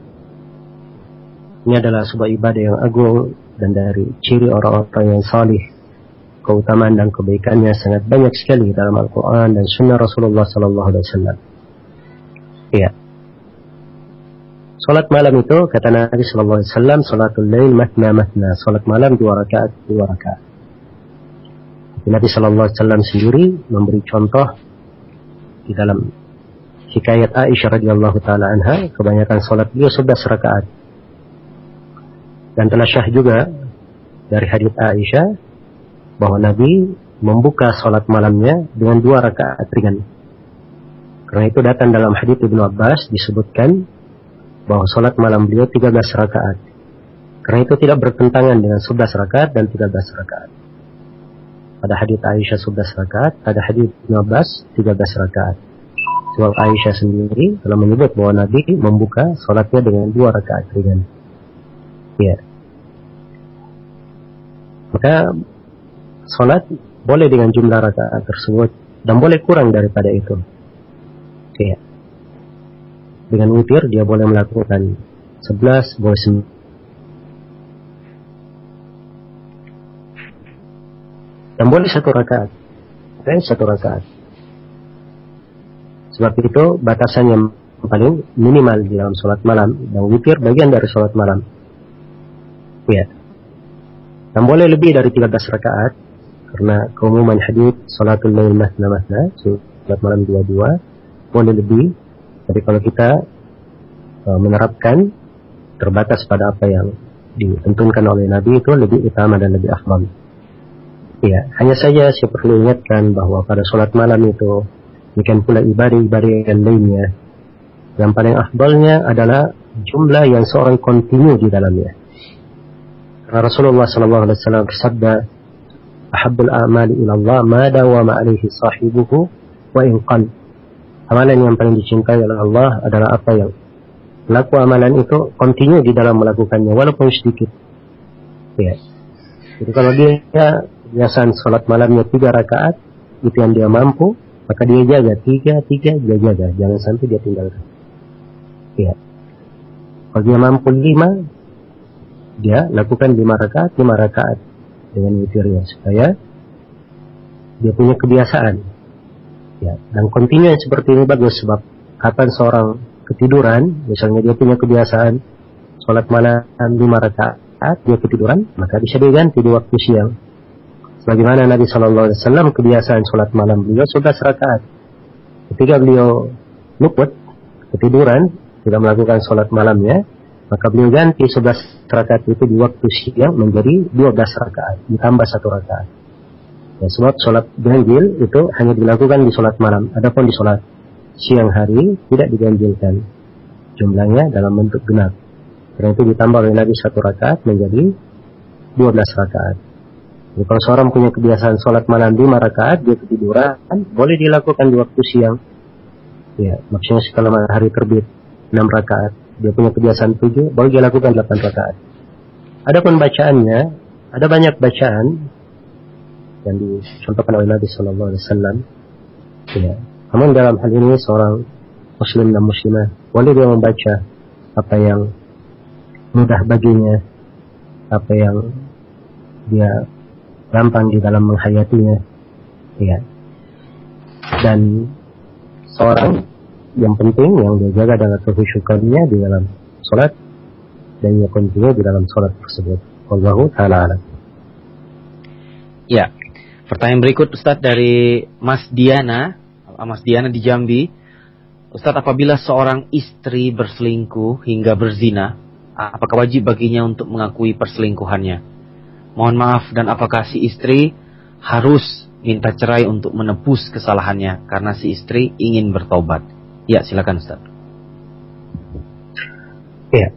ini adalah sebuah ibadah yang agung dan dari ciri orang-orang yang salih, keutamaan dan kebaikannya sangat banyak sekali dalam Al-Quran dan Sunnah Rasulullah Sallallahu Alaihi Wasallam. Ya. Salat malam itu kata Nabi Sallallahu Alaihi Wasallam, salatul lail matna matna, salat malam dua rakaat dua rakaat. Nabi Sallallahu Alaihi Wasallam sendiri memberi contoh di dalam hikayat Aisyah radhiyallahu taala anha, kebanyakan salat beliau sebelas rakaat. Dan telah syah juga dari hadits Aisyah bahwa Nabi membuka salat malamnya dengan dua rakaat ringan. Karena itu datang dalam hadits Ibnu Abbas disebutkan bahwa salat malam beliau tiga belas rakaat. Karena itu tidak bertentangan dengan sebelas rakaat dan tiga belas rakaat. Pada hadits Aisyah sebelas rakaat, pada hadits Ibnu Abbas tiga belas rakaat. Sebab Aisyah sendiri telah menyebut bahwa Nabi membuka salatnya dengan dua rakaat ringan. Ya. Maka salat boleh dengan jumlah rakaat tersebut dan boleh kurang daripada itu. Ya. Dengan witir dia boleh melakukan sebelas, boleh sembilan. Dan boleh satu rakaat. Dan satu rakaat. Sebab itu batasan yang paling minimal di dalam sholat malam, dan witir bagian dari sholat malam. Ya. Dan boleh lebih dari tiga belas rakaat, karena keumuman hadits sholatul lail mathna mathna, sholat malam dua-dua, boleh lebih. Tapi kalau kita uh, menerapkan terbatas pada apa yang ditentukan oleh Nabi, itu lebih utama dan lebih afdal. Ya, hanya saja saya perlu ingatkan bahwa pada sholat malam itu demikian pula ibadah-ibadah yang lainnya, yang paling afdalnya adalah jumlah yang seorang kontinu di dalamnya. Karena Rasulullah sallallahu alaihi wasallam bersabda, "Ahabbul a'mali ila Allah ma dawama 'alaihi sahibuhu wa in qall." Amalan yang paling dicintai oleh Allah adalah apa yang pelaku amalan itu kontinu di dalam melakukannya walaupun sedikit. Ya. Jadi kalau dia kebiasaan sholat malamnya tiga rakaat, itu yang dia mampu, maka dia jaga tiga, tiga, dia jaga, jangan sampai dia tinggalkan. Ya. Kalau dia mampu lima, dia lakukan lima rakaat, lima rakaat dengan witirnya, supaya dia punya kebiasaan. Ya. Dan kontinu seperti ini bagus, sebab kapan seorang ketiduran, misalnya dia punya kebiasaan sholat malam lima rakaat, dia ketiduran, maka bisa diganti di waktu siang. Sebagaimana Nabi Shallallahu Alaihi Wasallam kebiasaan sholat malam beliau sebelas rakaat. Ketika beliau luput, ketiduran, tidak melakukan sholat malamnya, maka beliau ganti sebelas rakaat itu di waktu siang menjadi dua belas rakaat, ditambah satu rakaat. Ya, sebab sholat ganjil itu hanya dilakukan di sholat malam. Adapun di sholat siang hari tidak diganjilkan jumlahnya dalam bentuk genap. Karena itu ditambah oleh Nabi satu rakaat menjadi dua belas rakaat. Jadi kalau seorang punya kebiasaan sholat malam lima rakaat, dia ketiduran, boleh dilakukan di waktu siang. Ya, maksudnya setelah matahari terbit enam rakaat, dia punya kebiasaan tujuh, boleh dia lakukan delapan rakaat. Adapun bacaannya, ada banyak bacaan yang dicontohkan oleh Nabi Sallallahu Alaihi Wasallam. Ya, namun dalam hal ini seorang muslim dan muslimah boleh dia membaca apa yang mudah baginya, apa yang dia gampang di dalam menghayatinya, ya. Dan seorang yang penting yang dia jaga adalah kehusyukannya di dalam sholat, dan dia kontinu di dalam sholat tersebut. Wallahu ta'ala alam. Ya, pertanyaan berikut Ustadz dari Mas Diana, Mas Diana di Jambi. Ustadz, apabila seorang istri berselingkuh hingga berzina, apakah wajib baginya untuk mengakui perselingkuhannya? Mohon maaf, dan apakah si istri harus minta cerai untuk menebus kesalahannya karena si istri ingin bertobat? Ya, silakan Ustaz. Ya.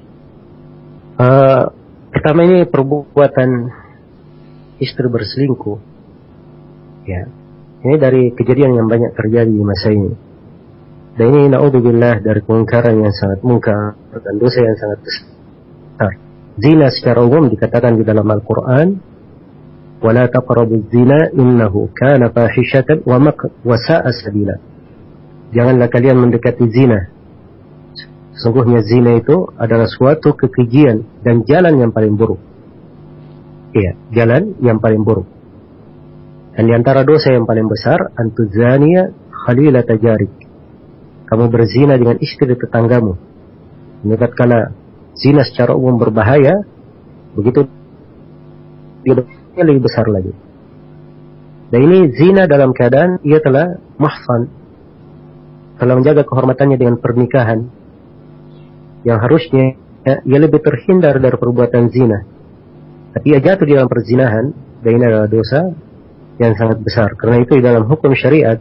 Uh, pertama ini perbuatan istri berselingkuh. Ya. Ini dari kejadian yang banyak terjadi di masa ini. Dan ini na'udzubillah dari kemungkaran yang sangat mungkar dan dosa yang sangat besar. Zina secara umum dikatakan di dalam Al-Quran, وَلَا تَقْرَبُوا الزِّنَا إِنَّهُ كَانَ فَاحِشَةً وَسَاءَ سَبِيلًا. Janganlah kalian mendekati zina. Sesungguhnya zina itu adalah suatu kekejian dan jalan yang paling buruk. Iya, jalan yang paling buruk. Dan di antara dosa yang paling besar, antuzaniya khalilata jarik. Kamu berzina dengan istri tetanggamu. Ini tatkala zina secara umum berbahaya, begitu dia lebih besar lagi. Dan ini zina dalam keadaan ia telah mahsan, telah menjaga kehormatannya dengan pernikahan, yang harusnya ya, ia lebih terhindar dari perbuatan zina. Tapi ia jatuh di dalam perzinahan, dan ini adalah dosa yang sangat besar. Karena itu di dalam hukum syariat,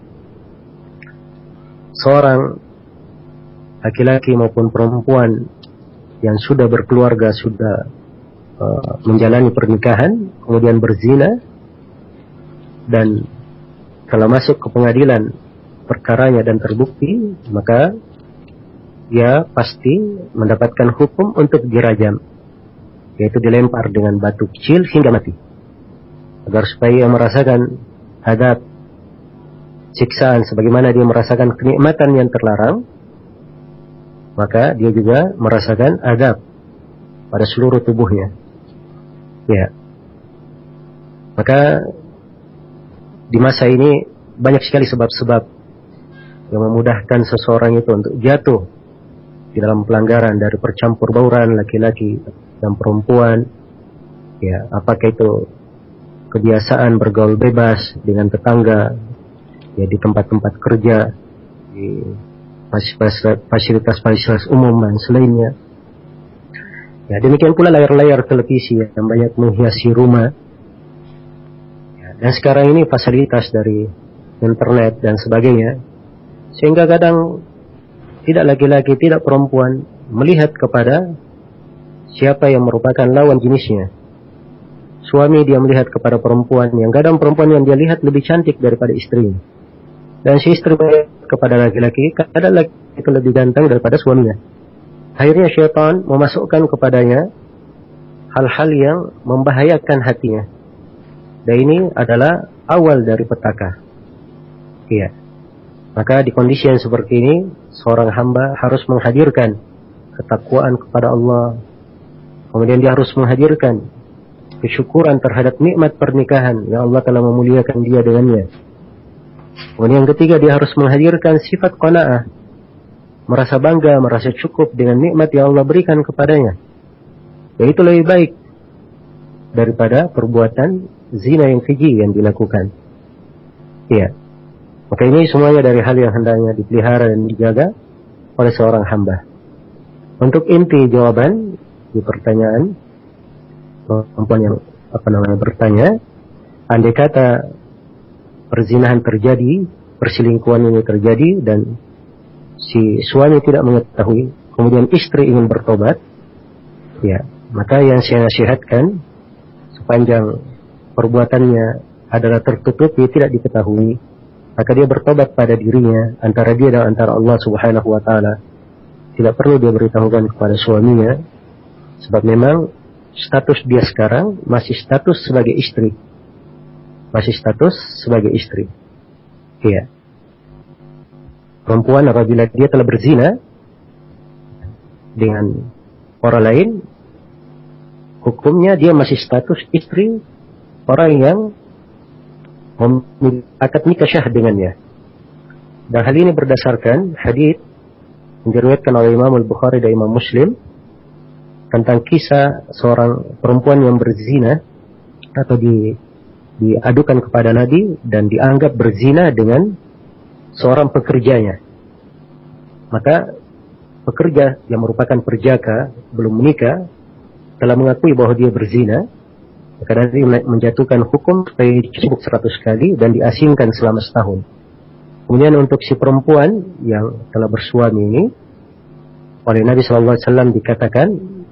seorang laki-laki maupun perempuan yang sudah berkeluarga, sudah uh, menjalani pernikahan, kemudian berzina, dan kalau masuk ke pengadilan perkaranya dan terbukti, maka dia pasti mendapatkan hukum untuk dirajam, yaitu dilempar dengan batu kecil hingga mati, agar supaya ia merasakan adab siksaan sebagaimana dia merasakan kenikmatan yang terlarang, maka dia juga merasakan adab pada seluruh tubuhnya. Ya. Maka di masa ini banyak sekali sebab-sebab yang memudahkan seseorang itu untuk jatuh di dalam pelanggaran dari percampur bauran laki-laki dan perempuan. Ya, apakah itu kebiasaan bergaul bebas dengan tetangga, ya di tempat-tempat kerja, di fasilitas-fasilitas umum dan selainnya. Ya, demikian pula layar-layar televisi yang banyak menghiasi rumah. Ya, dan sekarang ini fasilitas dari internet dan sebagainya, sehingga kadang tidak laki-laki, tidak perempuan melihat kepada siapa yang merupakan lawan jenisnya. Suami dia melihat kepada perempuan, yang kadang perempuan yang dia lihat lebih cantik daripada istrinya. Dan si istri melihat kepada laki-laki, kadang laki itu lebih ganteng daripada suaminya. Akhirnya syaitan memasukkan kepadanya hal-hal yang membahayakan hatinya. Dan ini adalah awal dari petaka. Iya. Maka di kondisi yang seperti ini, seorang hamba harus menghadirkan ketakwaan kepada Allah. Kemudian dia harus menghadirkan kesyukuran terhadap nikmat pernikahan yang Allah telah memuliakan dia dengannya. Kemudian yang ketiga, dia harus menghadirkan sifat qanaah, merasa bangga, merasa cukup dengan nikmat yang Allah berikan kepadanya. Dan itu lebih baik daripada perbuatan zina yang keji yang dilakukan. Iya. Maka ini semuanya dari hal yang hendaknya dipelihara dan dijaga oleh seorang hamba. Untuk inti jawaban di pertanyaan perempuan yang apa namanya bertanya, andai kata perzinahan terjadi, perselingkuhan ini terjadi dan si suami tidak mengetahui, kemudian istri ingin bertobat, ya, maka yang saya nasihatkan sepanjang perbuatannya adalah tertutup, dia tidak diketahui, maka dia bertobat pada dirinya, antara dia dan antara Allah Subhanahu wa taala. Tidak perlu dia beritahukan kepada suaminya, sebab memang status dia sekarang masih status sebagai istri. Masih status sebagai istri. Iya. Perempuan apabila dia telah berzina dengan orang lain, hukumnya dia masih status istri orang yang akad nikah syah dengannya. Dan hal ini berdasarkan hadits yang diriwayatkan oleh Imam Al-Bukhari dan Imam Muslim tentang kisah seorang perempuan yang berzina atau di, diadukan kepada Nabi dan dianggap berzina dengan seorang pekerjanya. Maka pekerja yang merupakan perjaka belum menikah telah mengakui bahwa dia berzina, maka Nabi menjatuhkan hukum supaya dicambuk seratus kali dan diasingkan selama setahun. Kemudian untuk si perempuan yang telah bersuami ini, oleh Nabi shallallahu alaihi wasallam dikatakan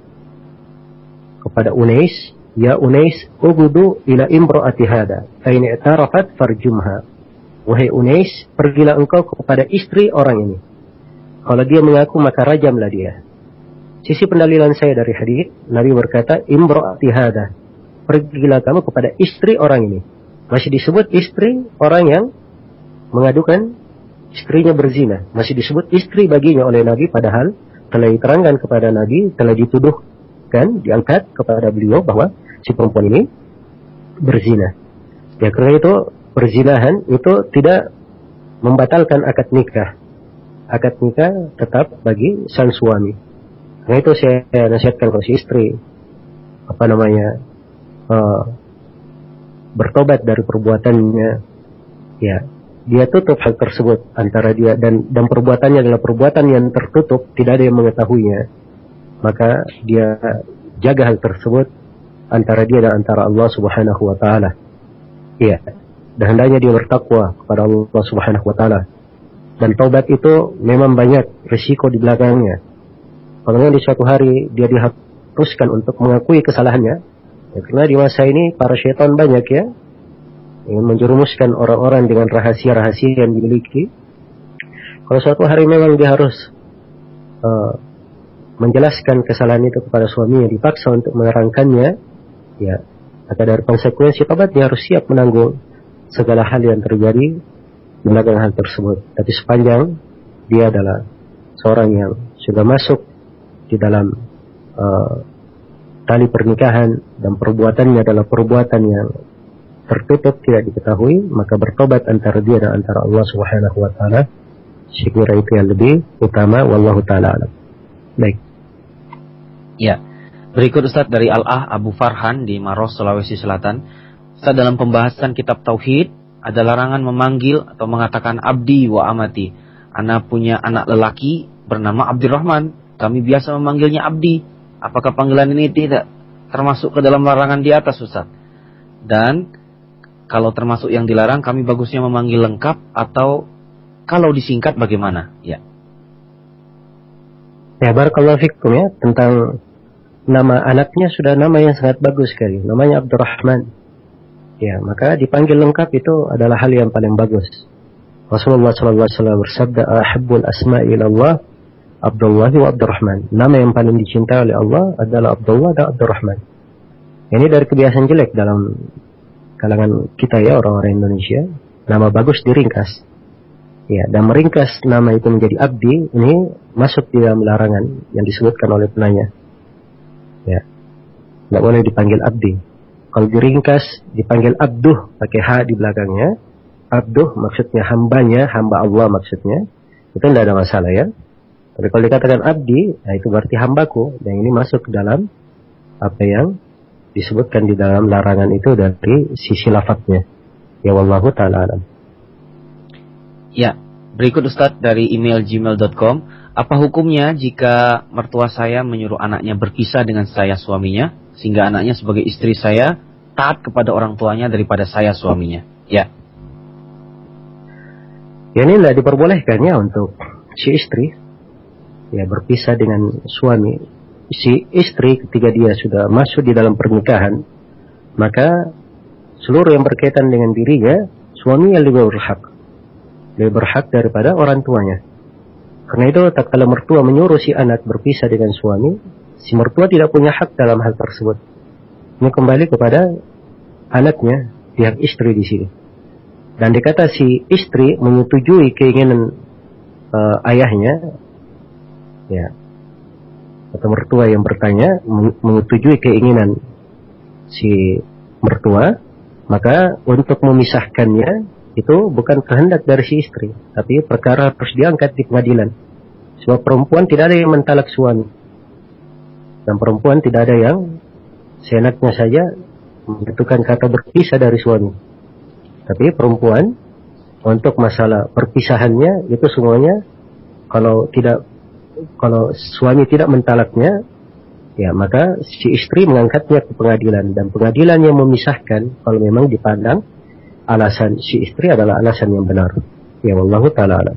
kepada Unais, ya Unais, ugudu ila imro'ati hada, fa in i'tarafat farjumha. Wahai Unais, pergilah engkau kepada istri orang ini. Kalau dia mengaku maka rajamlah dia. Sisi pendalilan saya dari hadis, Nabi berkata, imro'ati hada, pergilah kamu kepada istri orang ini. Masih disebut istri orang yang mengadukan istrinya berzina. Masih disebut istri baginya oleh Nabi, padahal telah diterangkan kepada Nabi, telah dituduh kan diangkat kepada beliau bahwa si perempuan ini berzina. Ya, karena itu perzinahan itu tidak membatalkan akad nikah. Akad nikah tetap bagi sang suami. Karena itu saya nasihatkan kepada si istri apa namanya uh, bertobat dari perbuatannya. Ya, dia tutup hal tersebut antara dia dan dan perbuatannya adalah perbuatan yang tertutup, tidak ada yang mengetahuinya. Maka dia jaga hal tersebut antara dia dan antara Allah Subhanahu wa taala. Iya. Dan hendaknya dia bertakwa kepada Allah Subhanahu wa taala. Dan taubat itu memang banyak risiko di belakangnya. Kalau di suatu hari dia diharuskan untuk mengakui kesalahannya, ya, karena di masa ini para syaitan banyak ya yang menjerumuskan orang-orang dengan rahasia-rahasia yang dimiliki. Kalau suatu hari memang dia harus uh, menjelaskan kesalahan itu kepada suaminya, dipaksa untuk menerangkannya, ya, maka dari konsekuensi taubat dia harus siap menanggung segala hal yang terjadi di belakang hal tersebut. Tapi sepanjang dia adalah seorang yang sudah masuk di dalam uh, tali pernikahan dan perbuatannya adalah perbuatan yang tertutup, tidak diketahui, maka bertobat antara dia dan antara Allah Subhanahu wa taala. Saya kira itu yang lebih utama, wallahu taala alam. Baik. Ya. Berikut Ustaz dari Al-Ah Abu Farhan di Maros, Sulawesi Selatan. Ustaz, dalam pembahasan kitab tauhid ada larangan memanggil atau mengatakan abdi wa amati. Ana punya anak lelaki bernama Abdurrahman. Kami biasa memanggilnya abdi. Apakah panggilan ini tidak termasuk ke dalam larangan di atas, Ustaz? Dan kalau termasuk yang dilarang, kami bagusnya memanggil lengkap atau kalau disingkat bagaimana? Ya. Ya, barakallahu fikum ya, tentang nama anaknya sudah nama yang sangat bagus sekali. Namanya Abdurrahman. Ya, maka dipanggil lengkap itu adalah hal yang paling bagus. Rasulullah sallallahu alaihi wasallam bersabda, "Ahabbul asma'i ila Allah Abdullah wa Abdurrahman." Nama yang paling dicintai oleh Allah adalah Abdullah dan Abdurrahman. Ini dari kebiasaan jelek dalam kalangan kita ya, orang-orang Indonesia. Nama bagus diringkas. Ya, dan meringkas nama itu menjadi abdi, ini masuk di dalam larangan yang disebutkan oleh penanya. Ya, tidak boleh dipanggil abdi. Kalau diringkas, dipanggil abduh, pakai ha di belakangnya. Abduh maksudnya hambanya, hamba Allah maksudnya. Itu tidak ada masalah ya. Tapi kalau dikatakan abdi, nah itu berarti hambaku. Dan ini masuk ke dalam apa yang disebutkan di dalam larangan itu dari sisi lafadznya. Ya wallahu ta'ala alam. Ya, berikut Ustadz dari email gmail dot com. Apa hukumnya jika mertua saya menyuruh anaknya berpisah dengan saya suaminya, sehingga anaknya sebagai istri saya taat kepada orang tuanya daripada saya suaminya? Ya. Ya, ini tidak diperbolehkan ya untuk si istri ya berpisah dengan suami. Si istri ketika dia sudah masuk di dalam pernikahan, maka seluruh yang berkaitan dengan dirinya, suami yang lebih berhak. Lebih berhak daripada orang tuanya. Karena itu tatkala mertua menyuruh si anak berpisah dengan suami, si mertua tidak punya hak dalam hal tersebut. Ini kembali kepada anaknya, pihak istri di sini. Dan dikata si istri menyetujui keinginan uh, ayahnya, ya, atau mertua yang bertanya menyetujui keinginan si mertua, maka untuk memisahkannya itu bukan kehendak dari si istri, tapi perkara harus diangkat di pengadilan. Sebab perempuan tidak ada yang mentalak suami, dan perempuan tidak ada yang seenaknya saja menentukan kata berpisah dari suami. Tapi perempuan untuk masalah perpisahannya itu semuanya, kalau tidak, kalau suami tidak mentalaknya, ya maka si istri mengangkatnya ke pengadilan, dan pengadilan yang memisahkan kalau memang dipandang alasan si istri adalah alasan yang benar. Ya wallahu ta'ala alam.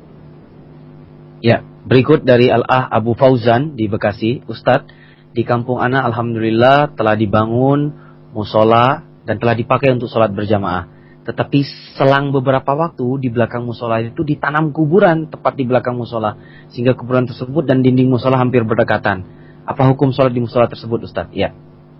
Ya, berikut dari Al-Ah Abu Fauzan di Bekasi. Ustadz, di kampung ana alhamdulillah telah dibangun musola dan telah dipakai untuk sholat berjamaah. Tetapi selang beberapa waktu di belakang musola itu ditanam kuburan tepat di belakang musola, sehingga kuburan tersebut dan dinding musola hampir berdekatan. Apa hukum sholat di musola tersebut, Ustadz? Ya.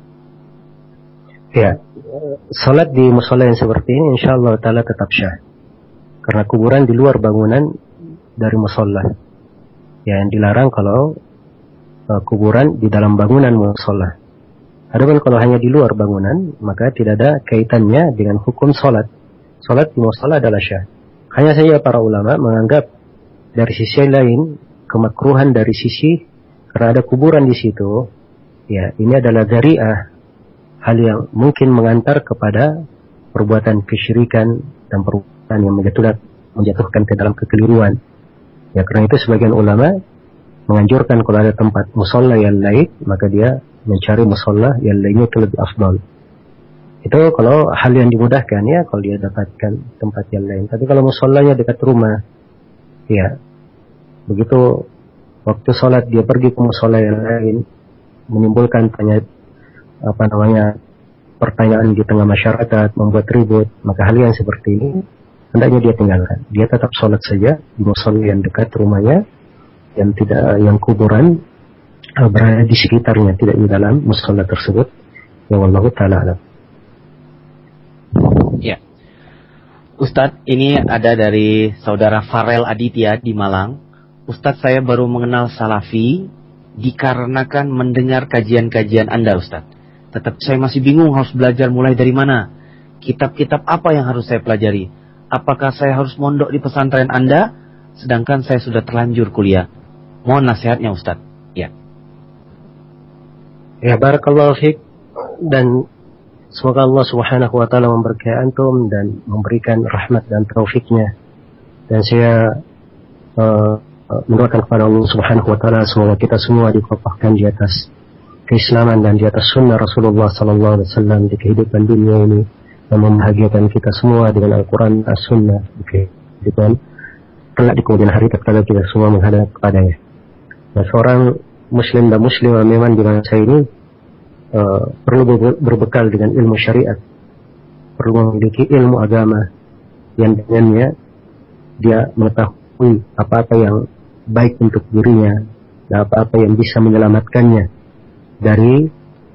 Ya, salat di musola yang seperti ini insyaallah taala tetap syah. Karena kuburan di luar bangunan dari musola. Ya, yang dilarang kalau uh, kuburan di dalam bangunan musola. Adapun kalau hanya di luar bangunan, maka tidak ada kaitannya dengan hukum salat. Salat di musola adalah syah. Hanya saja para ulama menganggap dari sisi lain kemakruhan dari sisi karena ada kuburan di situ. Ya, ini adalah dzari'ah, hal yang mungkin mengantar kepada perbuatan kesyirikan dan perbuatan yang menjatuhkan, menjatuhkan ke dalam kekeliruan. Ya, karena itu sebagian ulama menganjurkan kalau ada tempat musola yang lain, maka dia mencari musola yang lainnya itu lebih afdal. Itu kalau hal yang dimudahkan ya, kalau dia dapatkan tempat yang lain. Tapi kalau musolanya dekat rumah, ya begitu waktu sholat dia pergi ke musola yang lain, menimbulkan tanya apa namanya pertanyaan di tengah masyarakat, membuat ribut, maka hal yang seperti ini hendaknya dia tinggalkan. Dia tetap sholat saja di musola yang dekat rumahnya, yang tidak, yang kuburan uh, berada di sekitarnya, tidak di dalam musola tersebut. Ya wallahu ta'ala alam. Ya, Ustadz, ini ada dari saudara Farel Aditya di Malang. Ustadz, saya baru mengenal Salafi dikarenakan mendengar kajian-kajian Anda, Ustadz. Tetap saya masih bingung harus belajar mulai dari mana. kitab-kitab apa yang harus saya pelajari? Apakah saya harus mondok di pesantren Anda, sedangkan saya sudah terlanjur kuliah? Mohon nasihatnya Ustaz. Ya. Ya, barakallahu fiik, dan semoga Allah Subhanahu wa taala memberkahi antum dan memberikan rahmat dan taufiknya. Dan saya uh, mendoakan kepada Allah Subhanahu wa taala semoga kita semua dikokohkan di atas keislaman dan di atas sunnah Rasulullah sallallahu alaihi wasallam di kehidupan dunia ini, dan membahagiakan kita semua dengan Al-Qur'an dan Sunnah di kehidupan kelak di kemudian hari tatkala kita semua menghadap kepadanya. Nah, seorang muslim dan muslimah memang di masa ini uh, perlu berbekal dengan ilmu syariat, perlu memiliki ilmu agama yang dengannya dia mengetahui apa-apa yang baik untuk dirinya dan apa-apa yang bisa menyelamatkannya dari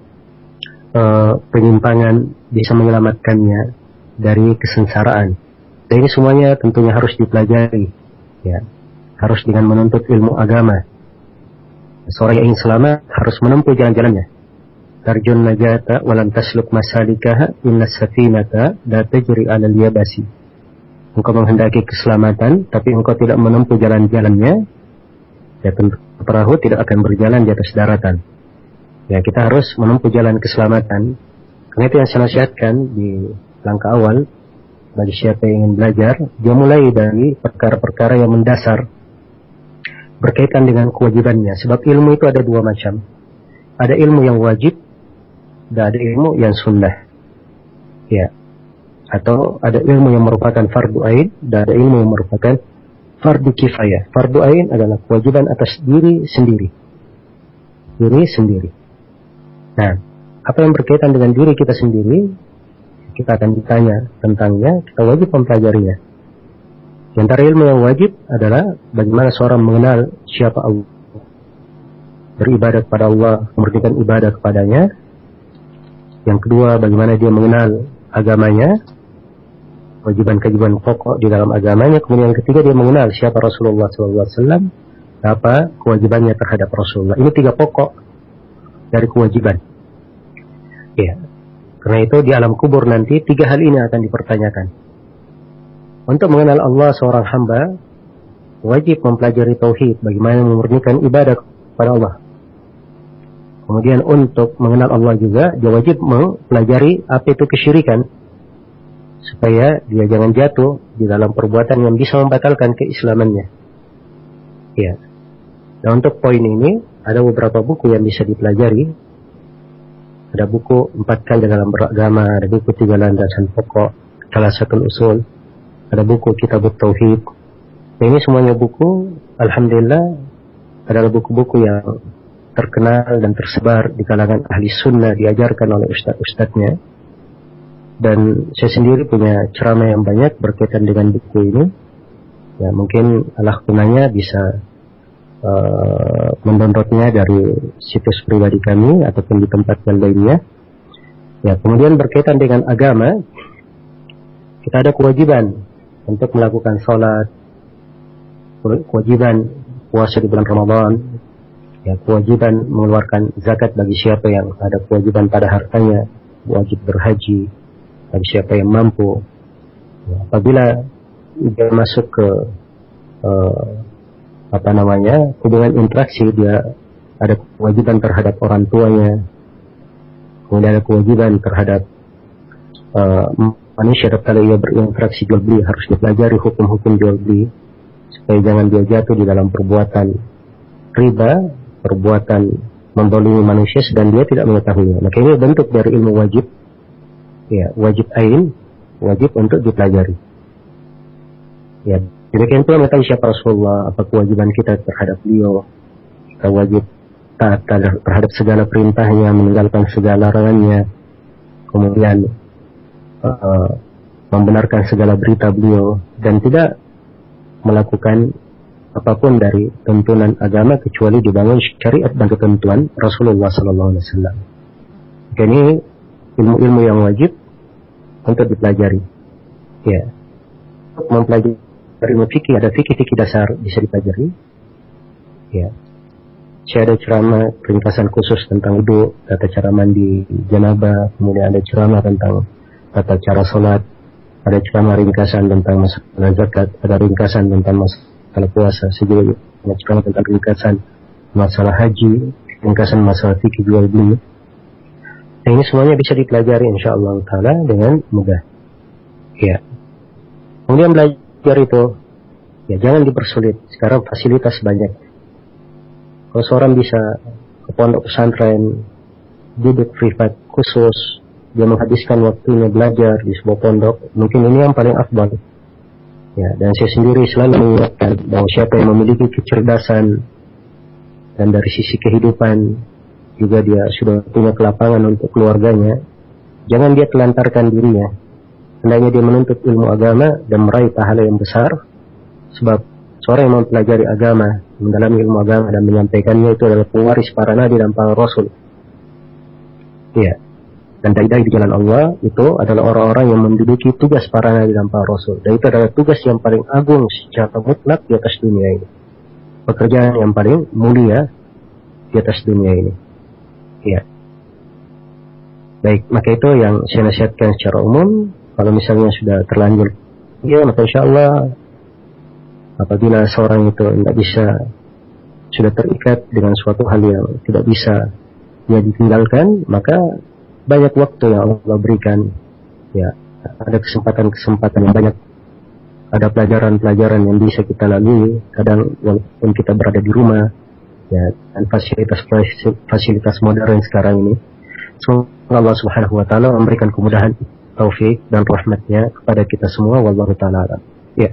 uh, penyimpangan, bisa menyelamatkannya dari kesengsaraan. Dan ini semuanya tentunya harus dipelajari, ya, harus dengan menuntut ilmu agama. Seorang yang ingin selamat harus menempuh jalan-jalannya. Tarjun najata walam tasluk masalikaha inna safinata la tajri 'alal yabasi. Engkau menghendaki keselamatan tapi engkau tidak menempuh jalan-jalannya, ya tentu perahu tidak akan berjalan di atas daratan. Ya, kita harus menempuh jalan keselamatan. Karena itu yang saya nasihatkan di langkah awal bagi siapa yang ingin belajar, dia mulai dari perkara-perkara yang mendasar berkaitan dengan kewajibannya. Sebab ilmu itu ada dua macam. Ada ilmu yang wajib dan ada ilmu yang sunnah. Ya. Atau ada ilmu yang merupakan fardu ain dan ada ilmu yang merupakan fardu kifayah. Fardu ain adalah kewajiban atas diri sendiri. Diri sendiri. Nah, apa yang berkaitan dengan diri kita sendiri, kita akan ditanya tentangnya, kita wajib mempelajarinya. Di antara ilmu yang wajib adalah bagaimana seorang mengenal siapa Allah, beribadah kepada Allah, memurnikan ibadah kepadanya. Yang kedua, bagaimana dia mengenal agamanya, kewajiban-kewajiban pokok di dalam agamanya. Kemudian yang ketiga, dia mengenal siapa Rasulullah shallallahu alaihi wasallam, apa kewajibannya terhadap Rasulullah. Ini tiga pokok dari kewajiban. Ya, karena itu di alam kubur nanti tiga hal ini akan dipertanyakan. Untuk mengenal Allah, seorang hamba wajib mempelajari tauhid, bagaimana memurnikan ibadah kepada Allah. Kemudian untuk mengenal Allah juga, dia wajib mempelajari apa itu kesyirikan, supaya dia jangan jatuh di dalam perbuatan yang bisa membatalkan keislamannya. Ya. Dan untuk poin ini, ada beberapa buku yang bisa dipelajari. Ada buku Empat Kaidah dalam Beragama, ada buku Tiga Landasan Pokok, Thalathatul Usul, ada buku Kitabut Tauhid. Ini semuanya buku, alhamdulillah, adalah buku-buku yang terkenal dan tersebar di kalangan ahli sunnah, diajarkan oleh ustadz-ustadznya. Dan saya sendiri punya ceramah yang banyak berkaitan dengan buku ini. Ya, mungkin Allah gunanya bisa uh, mendownloadnya dari situs pribadi kami ataupun di tempat yang lainnya. Ya, kemudian berkaitan dengan agama, kita ada kewajiban untuk melakukan sholat, kewajiban puasa di bulan Ramadan, ya, kewajiban mengeluarkan zakat bagi siapa yang ada kewajiban pada hartanya, wajib berhaji bagi siapa yang mampu. Ya, apabila dia masuk ke uh, apa namanya hubungan interaksi, dia ada kewajiban terhadap orang tuanya, kemudian ada kewajiban terhadap uh, manusia tatkala ia berinteraksi jual beli, harus dipelajari hukum-hukum jual beli supaya jangan dia jatuh di dalam perbuatan riba, perbuatan mendolimi manusia sedang dia tidak mengetahuinya. Maka ini bentuk dari ilmu wajib, ya, wajib ain, wajib untuk dipelajari. Ya, demikian pula mengetahui siapa Rasulullah, apa kewajiban kita terhadap beliau. Kita wajib taat terhadap segala perintahnya, meninggalkan segala larangannya. Kemudian Uh, membenarkan segala berita beliau dan tidak melakukan apapun dari tuntunan agama kecuali dibangun syariat dan ketentuan Rasulullah sallallahu alaihi wasallam. Ini ilmu-ilmu yang wajib untuk dipelajari. Ya. Untuk mempelajari ilmu fikih, ada fikih-fikih dasar bisa dipelajari. Ya. Saya ada ceramah ringkasan khusus tentang wudu, tata cara mandi janabah, kemudian ada ceramah tentang tata cara sholat, ada ceramah ringkasan tentang masalah zakat, ada ringkasan tentang masalah puasa, juga ada ceramah tentang ringkasan masalah haji, ringkasan masalah fikih jual beli. Nah, ini semuanya bisa dipelajari insyaallah taala dengan mudah. Ya. Kemudian belajar itu ya jangan dipersulit. Sekarang fasilitas banyak. Kalau seorang bisa ke pondok pesantren, duduk privat khusus, dia menghabiskan waktunya belajar di sebuah pondok, mungkin ini yang paling afdal. Ya, dan saya sendiri selalu mengingatkan bahwa siapa yang memiliki kecerdasan dan dari sisi kehidupan juga dia sudah punya kelapangan untuk keluarganya, jangan dia telantarkan dirinya. Hendaknya dia menuntut ilmu agama dan meraih pahala yang besar, sebab seorang yang mempelajari agama, mendalami ilmu agama dan menyampaikannya itu adalah pewaris para nabi dan para rasul. Ya. Dan dai-dai di jalan Allah itu adalah orang-orang yang menduduki tugas para nabi dan para rasul. Dan itu adalah tugas yang paling agung secara mutlak di atas dunia ini. Pekerjaan yang paling mulia di atas dunia ini. Ya. Baik, maka itu yang saya nasihatkan secara umum. Kalau misalnya sudah terlanjur, ya maka insya Allah apabila seorang itu tidak bisa, sudah terikat dengan suatu hal yang tidak bisa dia ditinggalkan, maka banyak waktu yang Allah berikan. Ya, ada kesempatan-kesempatan yang banyak. Ada pelajaran-pelajaran yang bisa kita lalui, kadang walaupun kita berada di rumah, ya, dan fasilitas-fasilitas modern sekarang ini. Semoga Allah Subhanahu wa taala memberikan kemudahan, taufik dan rahmatnya kepada kita semua. Wallahu taala. Ya.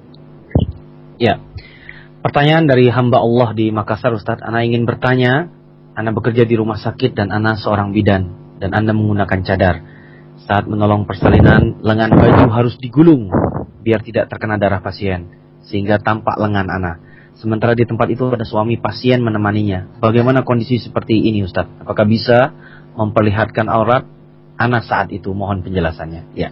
Ya. Pertanyaan dari hamba Allah di Makassar, Ustaz. Ana ingin bertanya, Ana bekerja di rumah sakit dan Ana seorang bidan dan Anda menggunakan cadar. Saat menolong persalinan, lengan baju harus digulung biar tidak terkena darah pasien, sehingga tampak lengan Ana. Sementara di tempat itu ada suami pasien menemaninya. Bagaimana kondisi seperti ini, Ustaz? Apakah bisa memperlihatkan aurat Ana saat itu? Mohon penjelasannya. Ya.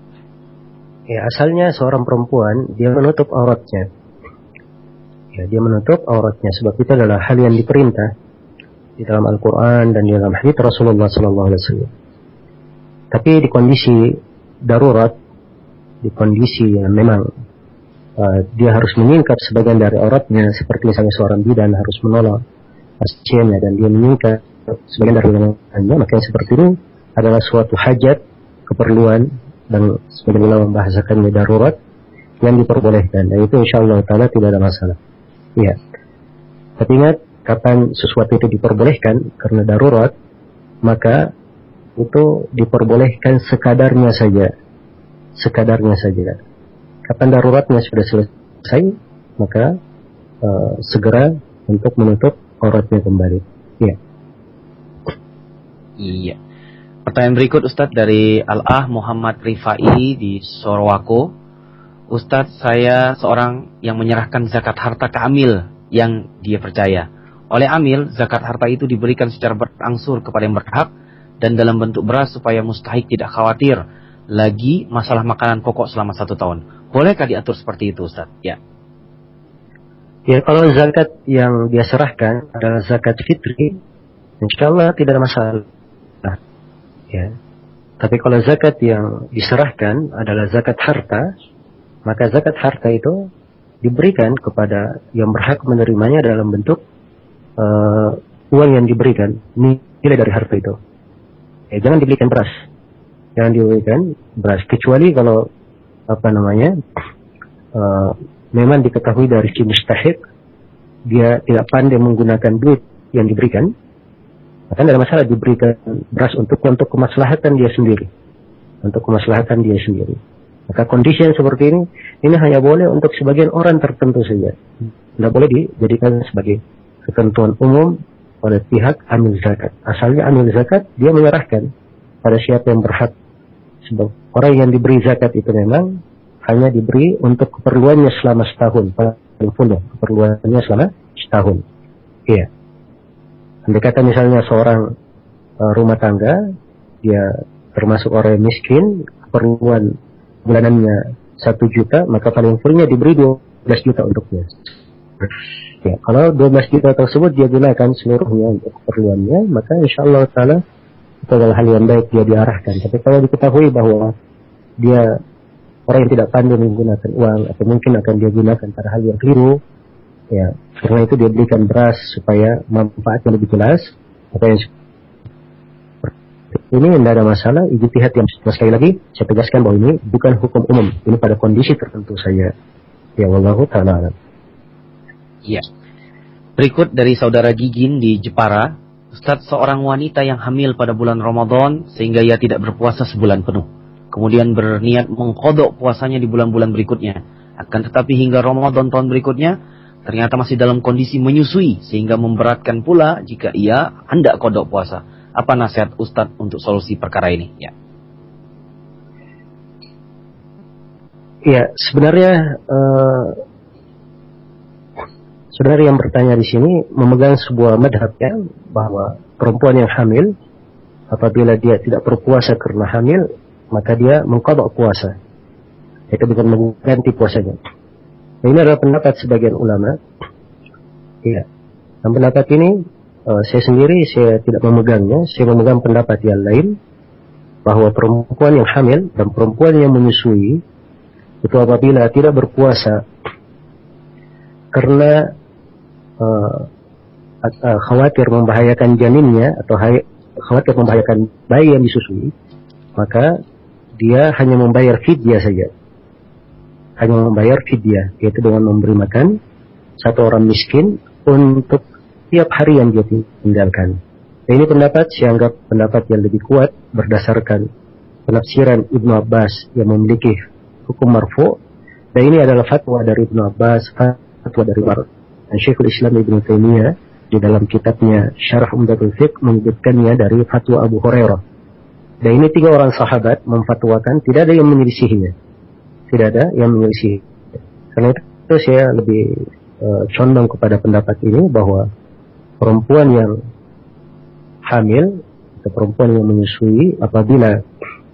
Ya, asalnya seorang perempuan dia menutup auratnya. Ya, dia menutup auratnya sebab itu adalah hal yang diperintah di dalam Al-Quran dan di dalam hadits Rasulullah Sallallahu Alaihi Wasallam. Tapi di kondisi darurat, di kondisi yang memang uh, dia harus menyingkap sebagian dari auratnya, seperti misalnya seorang bidan harus menolong pasiennya dan dia menyingkap sebagian dari lengannya, maka yang seperti ini adalah suatu hajat, keperluan, dan sebagian ulama membahasakannya darurat yang diperbolehkan. Dan itu insyaallah taala tidak ada masalah. Iya. Tapi ingat, kapan sesuatu itu diperbolehkan karena darurat, maka itu diperbolehkan sekadarnya saja. Sekadarnya saja. Kapan daruratnya sudah selesai, maka uh, segera untuk menutup auratnya kembali. Iya. Iya. Pertanyaan berikut, Ustadz, dari Al-Ah Muhammad Rifai di Sorowako. Ustadz, saya seorang yang menyerahkan zakat harta ke amil yang dia percaya. Oleh amil, zakat harta itu diberikan secara berangsur kepada yang berhak dan dalam bentuk beras supaya mustahik tidak khawatir lagi masalah makanan pokok selama satu tahun. Bolehkah diatur seperti itu, Ustadz? Ya. Ya, kalau zakat yang dia serahkan adalah zakat fitri, insyaallah tidak ada masalah. Ya. Tapi kalau zakat yang diserahkan adalah zakat harta, maka zakat harta itu diberikan kepada yang berhak menerimanya dalam bentuk uh, uang yang diberikan, nilai dari harta itu. Ya, jangan diberikan beras, jangan diberikan beras, kecuali kalau apa namanya uh, memang diketahui dari si mustahik dia tidak pandai menggunakan duit yang diberikan, maka tidak ada masalah diberikan beras untuk untuk kemaslahatan dia sendiri, untuk kemaslahatan dia sendiri. Maka kondisi yang seperti ini, ini hanya boleh untuk sebagian orang tertentu saja. Tidak boleh dijadikan sebagai ketentuan umum oleh pihak amil zakat. Asalnya amil zakat, dia menyerahkan pada siapa yang berhak. Sebab orang yang diberi zakat itu memang hanya diberi untuk keperluannya selama setahun. Paling full ya, keperluannya selama setahun. Iya. Andai kata misalnya seorang uh, rumah tangga, dia termasuk orang yang miskin, keperluan bulanannya satu juta, maka paling fullnya diberi dua belas juta untuknya. Ya, kalau dua belas juta tersebut dia gunakan seluruhnya untuk keperluannya, maka insyaallah taala itu adalah hal yang baik, dia diarahkan. Tapi kalau diketahui bahwa dia orang yang tidak pandai menggunakan uang, atau mungkin akan dia gunakan pada hal yang keliru, ya, karena itu dia belikan beras supaya manfaatnya lebih jelas. Apa yang ini tidak ada masalah, ijtihad yang sekali lagi saya tegaskan bahwa ini bukan hukum umum, ini pada kondisi tertentu saja. Ya, wallahu ta'ala. Iya. Berikut dari saudara Gigin di Jepara, Ustaz, seorang wanita yang hamil pada bulan Ramadan sehingga ia tidak berpuasa sebulan penuh, kemudian berniat mengqadha puasanya di bulan-bulan berikutnya. Akan tetapi hingga Ramadan tahun berikutnya ternyata masih dalam kondisi menyusui sehingga memberatkan pula jika ia hendak qadha puasa. Apa nasihat Ustaz untuk solusi perkara ini? Ya. Ya, sebenarnya uh, sebenarnya yang bertanya di sini memegang sebuah madhab ya, bahwa perempuan yang hamil apabila dia tidak berpuasa karena hamil, maka dia mengqadha puasa. Itu bukan mengganti puasanya. Nah, ini adalah pendapat sebagian ulama. Iya. Dan pendapat ini uh, saya sendiri saya tidak memegangnya, saya memegang pendapat yang lain bahwa perempuan yang hamil dan perempuan yang menyusui itu apabila tidak berpuasa karena uh, uh, khawatir membahayakan janinnya atau hay- khawatir membahayakan bayi yang disusui, maka dia hanya membayar fidyah saja. Hanya membayar fidyah, yaitu dengan memberi makan satu orang miskin untuk tiap hari yang dia tinggalkan. Nah, ini pendapat saya anggap pendapat yang lebih kuat berdasarkan penafsiran Ibnu Abbas yang memiliki hukum marfu, dan ini adalah fatwa dari Ibnu Abbas, fatwa dari Umar, dan Syekhul Islam Ibnu Taimiyah di dalam kitabnya Syarah Umdatul Fiqh menyebutkannya dari fatwa Abu Hurairah. Dan ini tiga orang sahabat memfatwakan, tidak ada yang menyelisihinya, tidak ada yang menyelisihi. Karena itu saya lebih uh, condong kepada pendapat ini bahwa perempuan yang hamil atau perempuan yang menyusui apabila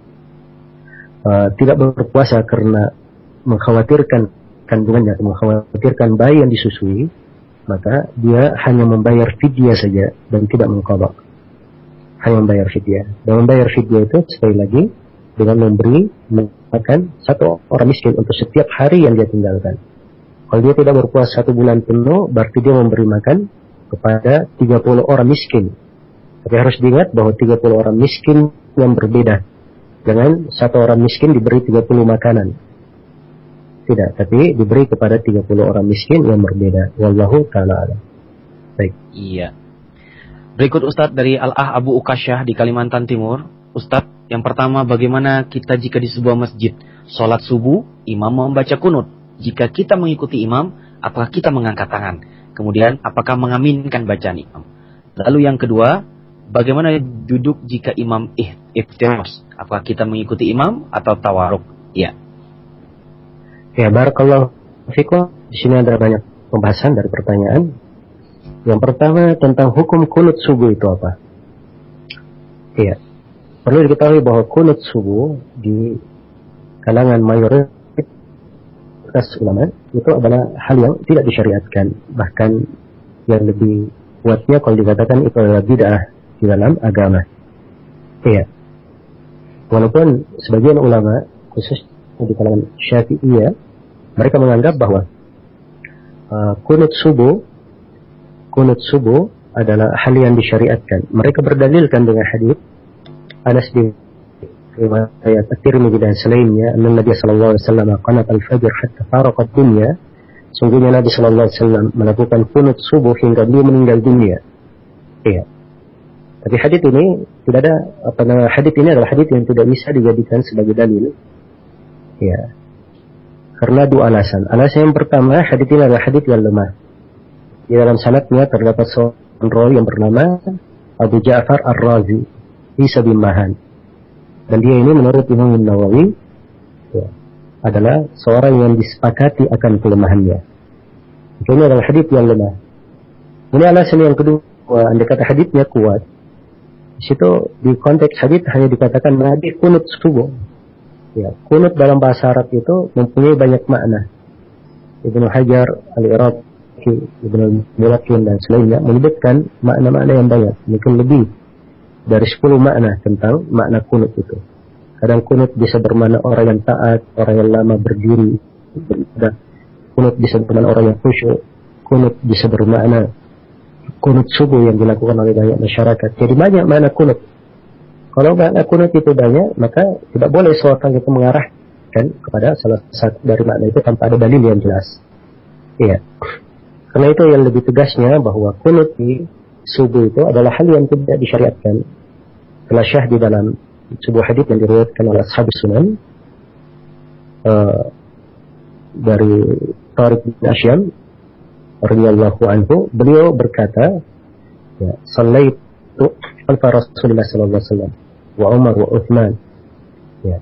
Uh, tidak berpuasa karena mengkhawatirkan kandungannya, mengkhawatirkan bayi yang disusui, maka dia hanya membayar fidyah saja dan tidak mengqadha. Hanya membayar fidyah. Dan membayar fidyah itu sekali lagi dengan memberi makan satu orang miskin untuk setiap hari yang dia tinggalkan. Kalau dia tidak berpuasa satu bulan penuh, berarti dia memberi makan kepada tiga puluh orang miskin. Tapi harus diingat bahwa tiga puluh orang miskin yang berbeda dengan satu orang miskin diberi tiga puluh makanan. Tidak, tapi diberi kepada tiga puluh orang miskin yang berbeda. Wallahu ta'ala alam. Baik. Iya. Berikut Ustadz dari Al-Ah Abu Ukasyah di Kalimantan Timur. Ustadz, yang pertama, bagaimana kita jika di sebuah masjid sholat subuh, imam membaca kunut? Jika kita mengikuti imam, apakah kita mengangkat tangan? Kemudian, apakah mengaminkan bacaan imam? Lalu yang kedua, bagaimana duduk jika imam iftirash? Apakah kita mengikuti imam atau tawaruk? Ya. Ya, barakallahu fikum. Di sini ada banyak pembahasan dari pertanyaan. Yang pertama tentang hukum kunut subuh itu apa? Iya. Perlu diketahui bahwa kunut subuh di kalangan mayoritas ulama itu adalah hal yang tidak disyariatkan. Bahkan yang lebih kuatnya kalau dikatakan itu adalah bid'ah di dalam agama. Iya. Walaupun sebagian ulama, khusus di kalangan Syafi'iyah, mereka menganggap bahwa uh, kunut subuh, kunut subuh adalah hal yang disyariatkan. Mereka berdalilkan dengan hadis Anas bin riwayat At-Tirmidzi dan selainnya, anna Nabi sallallahu alaihi wasallam qanata al-fajr hatta faraqa dunya. Sungguhnya Nabi sallallahu alaihi wasallam melakukan kunut subuh hingga dia meninggal dunia. Iya. Tapi hadis ini tidak ada apa namanya, hadis ini adalah hadis yang tidak bisa dijadikan sebagai dalil. Ya. Karena dua alasan. Alasan yang pertama, hadis ini adalah hadis yang lemah. Di dalam sanadnya terdapat seorang rawi yang bernama Abu Ja'far Ar-Razi, Isa bin Mahan. Dan dia ini menurut Imam Nawawi ya, adalah seorang yang disepakati akan kelemahannya. Ini adalah hadis yang lemah. Ini alasan yang kedua, andai kata hadisnya kuat, di situ di konteks hadis hanya dikatakan Nabi kunut subuh. Ya, kunut dalam bahasa Arab itu mempunyai banyak makna. Ibnu Hajar Al-Iraqi, Ibnu Mulakin dan selainnya menyebutkan makna-makna yang banyak, mungkin lebih dari sepuluh makna tentang makna kunut itu. Kadang kunut bisa bermakna orang yang taat, orang yang lama berdiri beribadah. Kunut bisa bermakna orang yang khusyuk. Kunut bisa bermakna kunut subuh yang dilakukan oleh banyak masyarakat. Jadi banyak makna kunut. Kalau makna kunut itu banyak, maka tidak boleh seorang itu mengarahkan kepada salah satu dari makna itu tanpa ada dalil yang jelas. Iya. Karena itu yang lebih tegasnya bahwa kunut di subuh itu adalah hal yang tidak disyariatkan. Telah syah di dalam sebuah hadits yang diriwayatkan oleh Ashab Sunan uh, dari Tariq bin Asyam radhiyallahu anhu, beliau berkata, ya, "Shallaitu khalfa Rasulillah sallallahu alaihi wasallam wa Umar wa Uthman." Ya.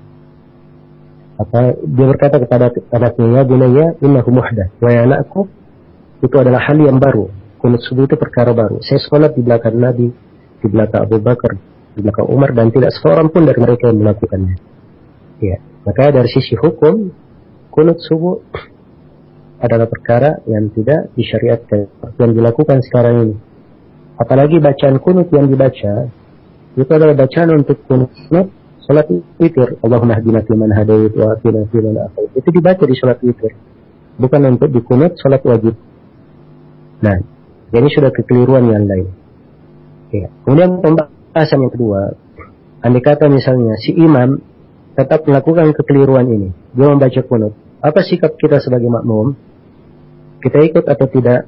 Apa dia berkata kepada anaknya, "Ya bunayya, innahu muhdath." Wahai anakku, itu adalah hal yang baru. Kunut subuh itu perkara baru. Saya sholat di belakang Nabi, di belakang Abu Bakar, di belakang Umar, dan tidak seorang pun dari mereka yang melakukannya. Ya, maka dari sisi hukum, kunut subuh adalah perkara yang tidak disyariatkan, yang dilakukan sekarang ini. Apalagi bacaan kunut yang dibaca itu adalah bacaan untuk kunut salat witir. Allahumma hdina fi man hadait wa afina fi man afait. Itu dibaca di salat witir, bukan untuk di kunut salat wajib. Nah, jadi sudah kekeliruan yang lain. Ya. Kemudian pembahasan yang kedua, andai kata misalnya si imam tetap melakukan kekeliruan ini, dia membaca kunut, apa sikap kita sebagai makmum? Kita ikut atau tidak?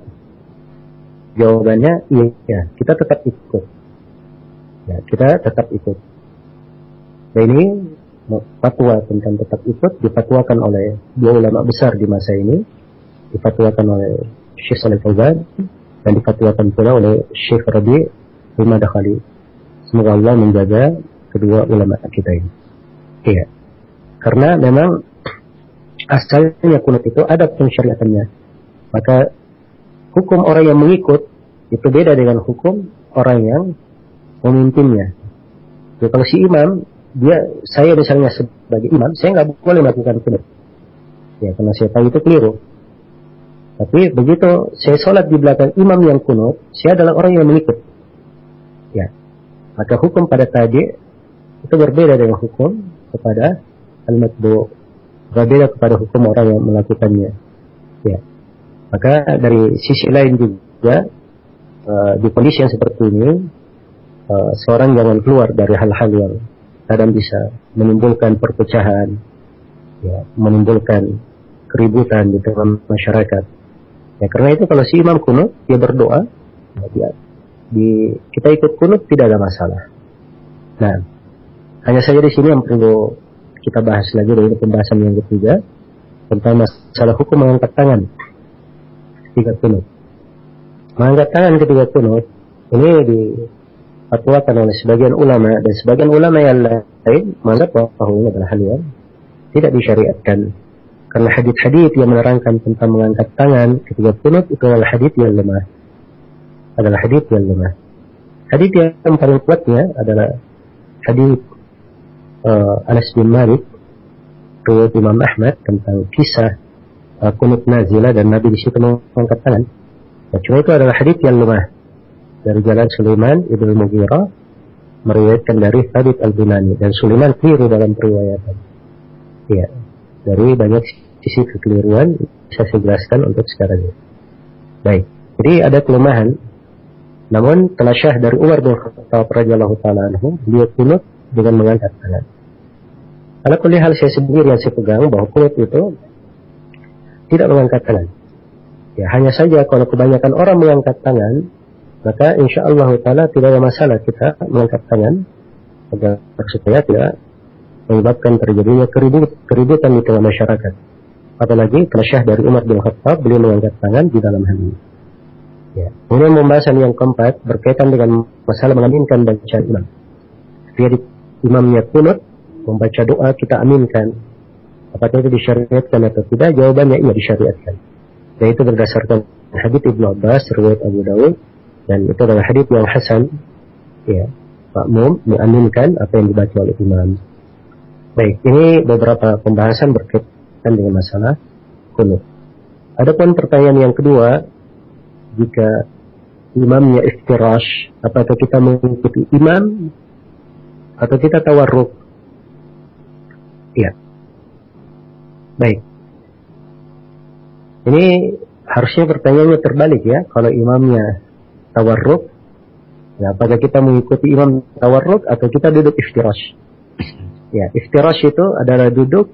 Jawabannya iya, kita tetap ikut. Ya, kita tetap ikut. Nah, ini fatwa tentang tetap ikut difatwakan oleh dua ulama besar di masa ini, difatwakan oleh Syekh Shalih Fauzan dan difatwakan pula oleh Syekh Rabi' Al-Madkhali. Semoga Allah menjaga kedua ulama kita ini. Iya. Karena memang asalnya kunut itu ada pensyariatannya. Maka hukum orang yang mengikut itu beda dengan hukum orang yang memimpinnya. Jadi kalau si imam, dia, saya misalnya sebagai imam, saya nggak boleh melakukan kunut. Ya, karena saya tahu itu keliru. Tapi begitu saya sholat di belakang imam yang kunut, saya adalah orang yang mengikut. Ya, maka hukum pada tadi itu berbeda dengan hukum kepada al-matbu', berbeda kepada hukum orang yang melakukannya. Ya, maka dari sisi lain juga uh, di kondisi yang seperti ini, uh, seorang jangan keluar dari hal-hal yang kadang bisa menimbulkan perpecahan, ya, menimbulkan keributan di tengah masyarakat. Ya, karena itu kalau si imam kunut, dia berdoa, ya, dia, di, kita ikut kunut tidak ada masalah. Nah, hanya saja di sini yang perlu kita bahas lagi dari pembahasan yang ketiga tentang masalah hukum mengangkat tangan ketika kunut. Mengangkat tangan ketika kunut ini difatwakan oleh sebagian ulama, dan sebagian ulama yang lain menganggap bahwa ini adalah hal yang tidak disyariatkan. Karena hadits-hadits yang menerangkan tentang mengangkat tangan ketika kunut itu adalah hadits yang lemah. Adalah hadits yang lemah. Hadits yang paling kuatnya adalah hadits uh, Anas bin Malik riwayat Imam Ahmad tentang kisah uh, kunut nazilah dan Nabi di situ mengangkat tangan. Nah, cuma itu adalah hadits yang lemah. Dari jalan Sulaiman ibn Mughirah meriwayatkan dari Thabit al-Bunani, dan Sulaiman keliru dalam periwayatan. Ya. Dari banyak sisi kekeliruan bisa saya jelaskan untuk sekarang ini. Baik, jadi ada kelemahan. Namun telah syah dari Umar bin Khattab radhiyallahu taala anhu, beliau kunut dengan mengangkat tangan. Ala kulli hal, saya sendiri yang saya pegang bahwa kunut itu tidak mengangkat tangan. Ya, hanya saja kalau kebanyakan orang mengangkat tangan, maka insya Allah taala tidak ada masalah kita mengangkat tangan agar supaya tidak menyebabkan terjadinya keribut, keributan di tengah masyarakat. Apalagi telah syah dari Umar bin Khattab, beliau mengangkat tangan di dalam hal ini. Ya. Kemudian pembahasan yang keempat berkaitan dengan masalah mengaminkan bacaan imam. Jadi imamnya kunut membaca doa, kita aminkan. Apakah itu disyariatkan atau tidak? Jawabannya iya, disyariatkan. Yaitu berdasarkan hadits Ibnu Abbas riwayat Abu Dawud, dan itu adalah hadits yang hasan. Ya, makmum mengaminkan apa yang dibaca oleh imam. Baik, ini beberapa pembahasan berkaitan dengan masalah kunut. Adapun pertanyaan yang kedua, jika imamnya iftirash, apakah kita mengikuti imam atau kita tawarruk? Ya. Baik. Ini harusnya pertanyaannya terbalik ya. Kalau imamnya tawarruk, ya, apakah kita mengikuti imam tawarruk atau kita duduk iftirash? Ya, iftirash itu adalah duduk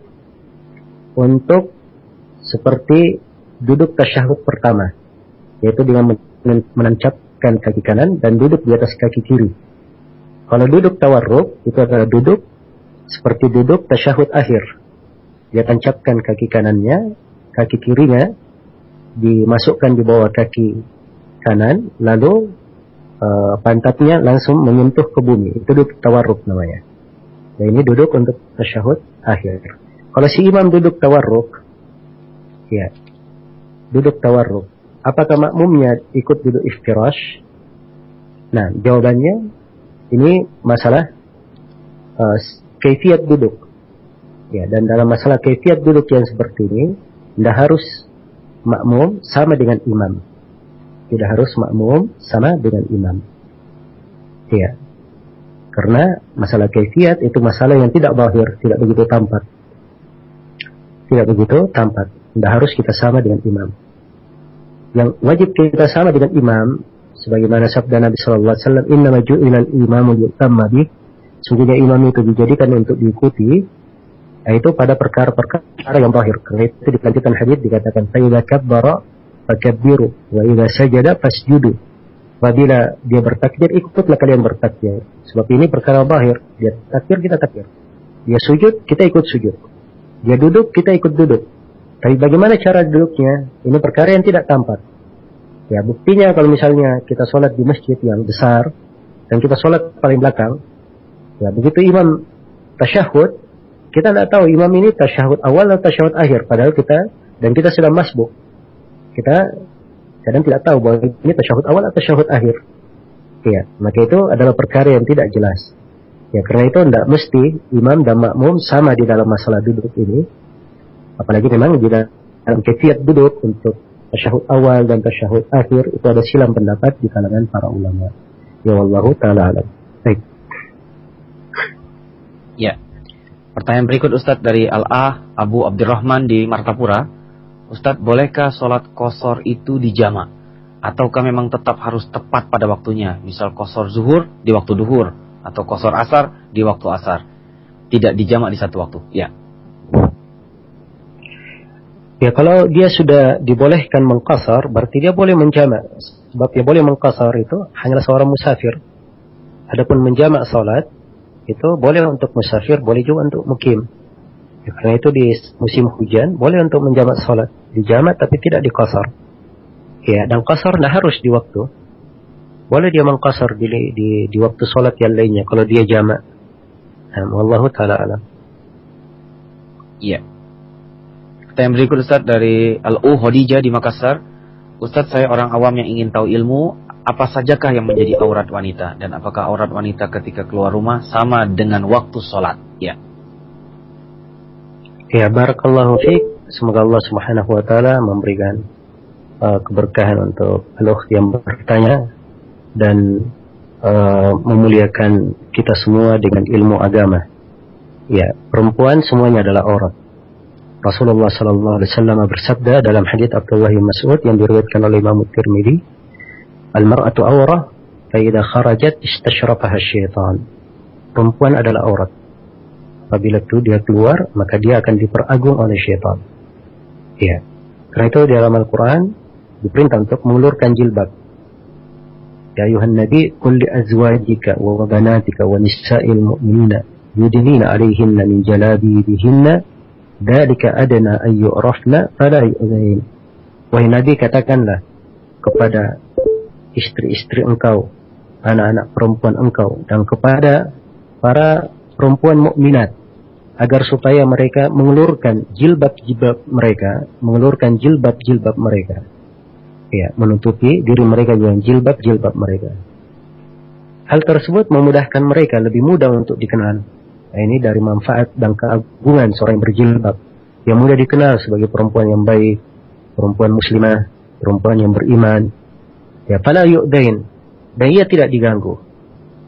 untuk seperti duduk tasyahud pertama, yaitu dengan menancapkan kaki kanan dan duduk di atas kaki kiri. Kalau duduk tawarruk itu adalah duduk seperti duduk tasyahud akhir. Dia tancapkan kaki kanannya, kaki kirinya dimasukkan di bawah kaki kanan, lalu uh, pantatnya langsung menyentuh ke bumi. Itu duduk tawarruk namanya. Nah, ini duduk untuk tasyahud akhir. Kalau si imam duduk tawarruk, ya, duduk tawarruk, apakah makmumnya ikut duduk iftirash? Nah, jawabannya ini masalah uh, kaifiat duduk. Ya, dan dalam masalah kaifiat duduk yang seperti ini, tidak harus makmum sama dengan imam. Tidak harus makmum sama dengan imam. Ya. Karena masalah kaifiat itu masalah yang tidak zahir, tidak begitu tampak. Tidak begitu tampak. Tidak harus kita sama dengan imam. Yang wajib kita sama dengan imam, sebagaimana sabda Nabi sallallahu alaihi wasallam, "Innama ju'ilal imamu liyutamma bih." Sungguhnya imam itu dijadikan untuk diikuti, yaitu pada perkara-perkara yang zahir. Karena itu dilanjutkan hadis dikatakan, "Fa idza kabbara fakabbiru wa idza sajada fasjudu." Apabila dia bertakbir, ikutlah kalian bertakbir. Sebab ini perkara zahir. Dia takbir, kita takbir. Dia sujud, kita ikut sujud. Dia duduk, kita ikut duduk. Tapi bagaimana cara duduknya? Ini perkara yang tidak tampak. Ya, buktinya kalau misalnya kita sholat di masjid yang besar dan kita sholat paling belakang, ya begitu imam tasyahud, kita tidak tahu imam ini tasyahud awal atau tasyahud akhir, padahal kita dan kita sedang masbuk. Kita kadang tidak tahu bahwa ini tasyahud awal atau tasyahud akhir. Ya, maka itu adalah perkara yang tidak jelas. Ya, karena itu tidak mesti imam dan makmum sama di dalam masalah duduk ini. Apalagi memang di dalam kaifiat duduk untuk tasyahud awal dan tasyahud akhir itu ada silang pendapat di kalangan para ulama. Ya wallahu taala alam. Baik. Ya. Pertanyaan berikut Ustadz dari Al-A Abu Abdurrahman di Martapura. Ustadz, bolehkah sholat qashar itu dijamak? Ataukah memang tetap harus tepat pada waktunya? Misal qashar zuhur di waktu duhur, atau qashar asar di waktu asar. Tidak dijamak di satu waktu. Ya. Ya, kalau dia sudah dibolehkan mengqashar, berarti dia boleh menjamak. Sebab dia boleh mengqashar itu hanyalah seorang musafir. Adapun menjamak sholat, itu boleh untuk musafir, boleh juga untuk mukim. Ya, karena itu di musim hujan boleh untuk menjamak salat, dijamak tapi tidak diqashar. Ya, dan qashar tidak harus di waktu. Boleh dia mengqashar di, di di waktu salat yang lainnya kalau dia jamak. Nah, wallahu taala alam. Iya. Pertanyaan berikut Ustaz dari Al-U Khadijah di Makassar. Ustaz, saya orang awam yang ingin tahu ilmu, apa sajakah yang menjadi aurat wanita, dan apakah aurat wanita ketika keluar rumah sama dengan waktu sholat? Ya. Ya, barakallahu fiik. Semoga Allah Subhanahu wa taala memberikan uh, keberkahan untuk al-ukht yang bertanya dan uh, memuliakan kita semua dengan ilmu agama. Ya, perempuan semuanya adalah aurat. Rasulullah sallallahu alaihi wasallam bersabda dalam hadits Abdullah bin Mas'ud yang diriwayatkan oleh Imam Tirmidzi, "Al-mar'atu awrah, fa idza kharajat istashrafaha syaitan." Perempuan adalah aurat. Apabila itu dia keluar, maka dia akan diperagung oleh syaitan. Ya. Karena itu di dalam Al-Quran diperintah untuk mengulurkan jilbab. Ya ayuhan nabi, qul li azwajika wa banatika wa nisa'il mu'minina yudnina 'alayhinna min jalabibihinna dzalika adna ay yu'rafna fala yu'zain. Wahai nabi, katakanlah kepada istri-istri engkau, anak-anak perempuan engkau, dan kepada para perempuan mukminat, agar supaya mereka mengulurkan jilbab-jilbab mereka, mengulurkan jilbab-jilbab mereka, ya, menutupi diri mereka dengan jilbab-jilbab mereka. Hal tersebut memudahkan mereka, lebih mudah untuk dikenal. Nah, ini dari manfaat dan keagungan seorang yang berjilbab, yang mudah dikenal sebagai perempuan yang baik, perempuan muslimah, perempuan yang beriman. Ya, fala yu'dain, dan ia tidak diganggu.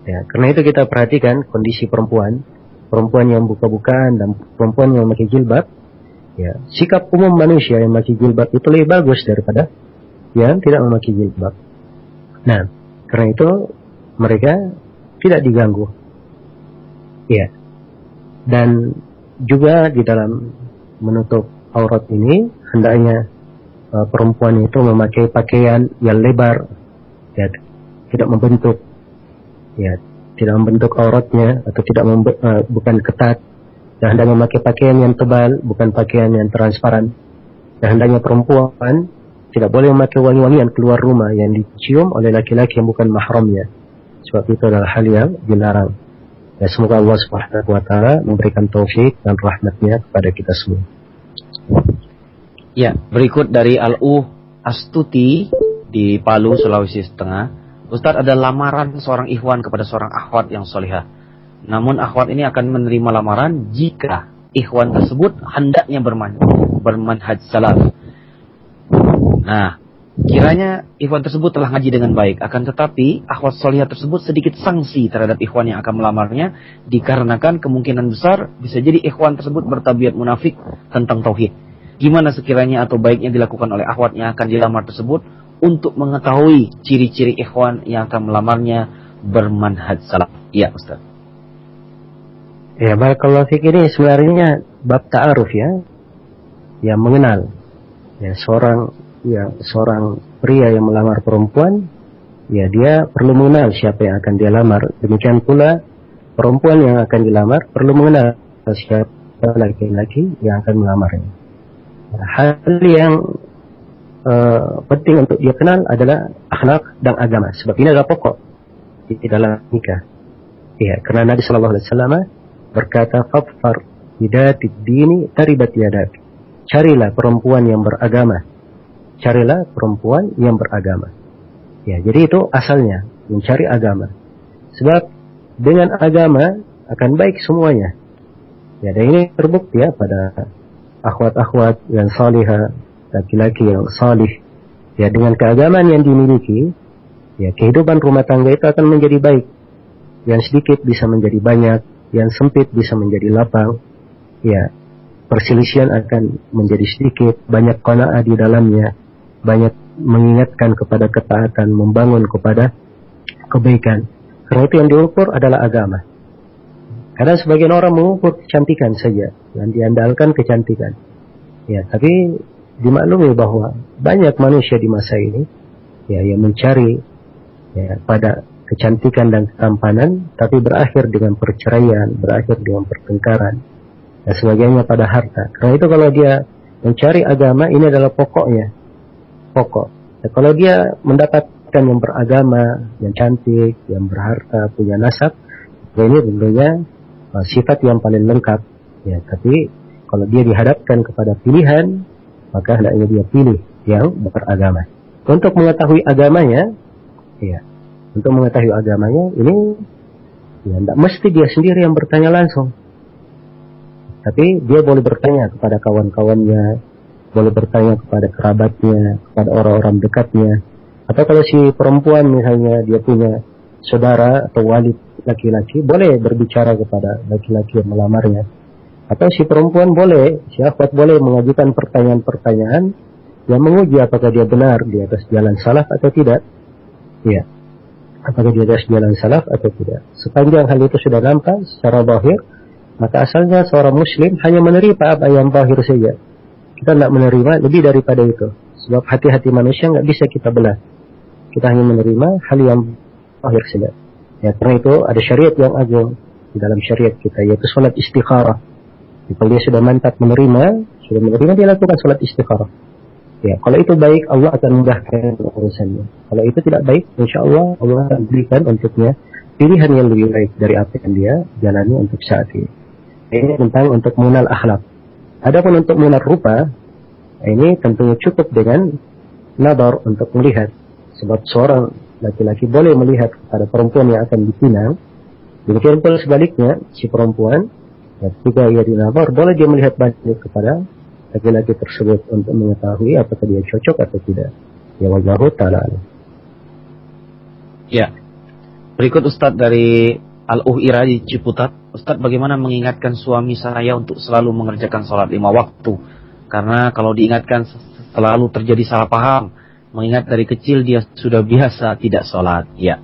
Ya, karena itu kita perhatikan kondisi perempuan, perempuan yang buka-bukaan dan perempuan yang memakai jilbab. Ya, sikap umum manusia yang memakai jilbab itu lebih bagus daripada yang tidak memakai jilbab. Nah, karena itu mereka tidak diganggu. Ya, dan juga di dalam menutup aurat ini hendaknya uh, perempuan itu memakai pakaian yang lebar, ya, tidak membentuk, ya, tidak membentuk auratnya atau tidak membe- uh, bukan ketat, dan hendaknya memakai pakaian yang tebal, bukan pakaian yang transparan. Dan hendaknya perempuan tidak boleh memakai wangi-wangian keluar rumah yang dicium oleh laki-laki yang bukan mahramnya, sebab itu adalah hal yang dilarang. Ya, semoga Allah Subhanahu wa taala memberikan taufik dan rahmatnya kepada kita semua. Ya, berikut dari Al-U Astuti di Palu, Sulawesi Tengah. Ustaz, ada lamaran seorang ikhwan kepada seorang akhwat yang solihah. Namun akhwat ini akan menerima lamaran jika ikhwan tersebut hendaknya berman bermanhaj salaf. Nah, kiranya ikhwan tersebut telah ngaji dengan baik, akan tetapi akhwat solihah tersebut sedikit sangsi terhadap ikhwan yang akan melamarnya, dikarenakan kemungkinan besar bisa jadi ikhwan tersebut bertabiat munafik tentang tauhid. Gimana sekiranya atau baiknya dilakukan oleh akhwat yang akan dilamar tersebut untuk mengetahui ciri-ciri ikhwan yang akan melamarnya bermanhaj salaf? Iya, Ustaz. Ya, barakallahu fiik, ini sebenarnya bab ta'aruf, ya, yang mengenal. Ya, seorang ya seorang pria yang melamar perempuan, ya dia perlu mengenal siapa yang akan dia lamar. Demikian pula perempuan yang akan dilamar perlu mengenal siapa laki-laki yang akan melamarnya. Hal yang uh, penting untuk dia kenal adalah akhlak dan agama, sebab ini adalah pokok di dalam nikah. Ya, karena Nabi Shallallahu Alaihi Wasallam berkata, "Fafar bidatid dini taribat yadak." Carilah perempuan yang beragama. Carilah perempuan yang beragama. Ya, jadi itu asalnya, mencari agama. Sebab dengan agama akan baik semuanya. Ya, dan ini terbukti ya pada akhwat-akhwat yang salihah, laki-laki yang salih. Ya, dengan keagamaan yang dimiliki, ya kehidupan rumah tangga itu akan menjadi baik. Yang sedikit bisa menjadi banyak, yang sempit bisa menjadi lapang. Ya, perselisihan akan menjadi sedikit, banyak qanaah di dalamnya, banyak mengingatkan kepada ketaatan, membangun kepada kebaikan. Karena itu yang diukur adalah agama. Karena sebagian orang mengukur kecantikan saja, yang diandalkan kecantikan. Ya, tapi dimaklumi bahwa banyak manusia di masa ini, ya, yang mencari ya pada kecantikan dan ketampanan, tapi berakhir dengan perceraian, berakhir dengan pertengkaran, dan sebagainya pada harta. Karena itu kalau dia mencari agama, ini adalah pokoknya, pokok. Ya, kalau dia mendapatkan yang beragama, yang cantik, yang berharta, punya nasab, ya ini tentunya uh, sifat yang paling lengkap. Ya, tapi kalau dia dihadapkan kepada pilihan, maka hendaknya dia pilih yang beragama. Untuk mengetahui agamanya, ya, untuk mengetahui agamanya ini, ya, tidak mesti dia sendiri yang bertanya langsung. Tapi dia boleh bertanya kepada kawan-kawannya, boleh bertanya kepada kerabatnya, kepada orang-orang dekatnya. Atau kalau si perempuan misalnya dia punya saudara atau wali laki-laki, boleh berbicara kepada laki-laki yang melamarnya. Atau si perempuan boleh, si akhwat boleh mengajukan pertanyaan-pertanyaan yang menguji apakah dia benar di atas jalan salaf atau tidak. Ya, apakah dia di atas jalan salaf atau tidak. Sepanjang hal itu sudah nampak secara zahir, maka asalnya seorang muslim hanya menerima apa yang zahir saja. Kita tidak menerima lebih daripada itu. Sebab hati-hati manusia nggak bisa kita belah. Kita hanya menerima hal yang zahir saja. Ya, karena itu ada syariat yang agung di dalam syariat kita, yaitu salat istikharah. Kalau dia sudah mantap menerima, sudah menerima, dia lakukan salat istikharah. Ya, kalau itu baik, Allah akan mudahkan urusannya. Kalau itu tidak baik, insya Allah Allah akan berikan untuknya pilihan yang lebih baik dari apa yang dia jalani untuk saat ini. Ini tentang untuk mengenal akhlak. Adapun untuk mengenal rupa, ini tentunya cukup dengan nadar untuk melihat. Sebab seorang laki-laki boleh melihat kepada perempuan yang akan dipinang. Demikian pula sebaliknya, si perempuan, ketika ia dinadar, boleh dia melihat balik kepada laki-laki tersebut untuk mengetahui apakah dia cocok atau tidak. Ya, wallahu ta'ala. Ya, Berikut Ustadz dari Al-Uhira di Ciputat. Ustadz, bagaimana mengingatkan suami saya untuk selalu mengerjakan sholat lima waktu? Karena kalau diingatkan selalu terjadi salah paham. Mengingat dari kecil dia sudah biasa tidak sholat. Ya.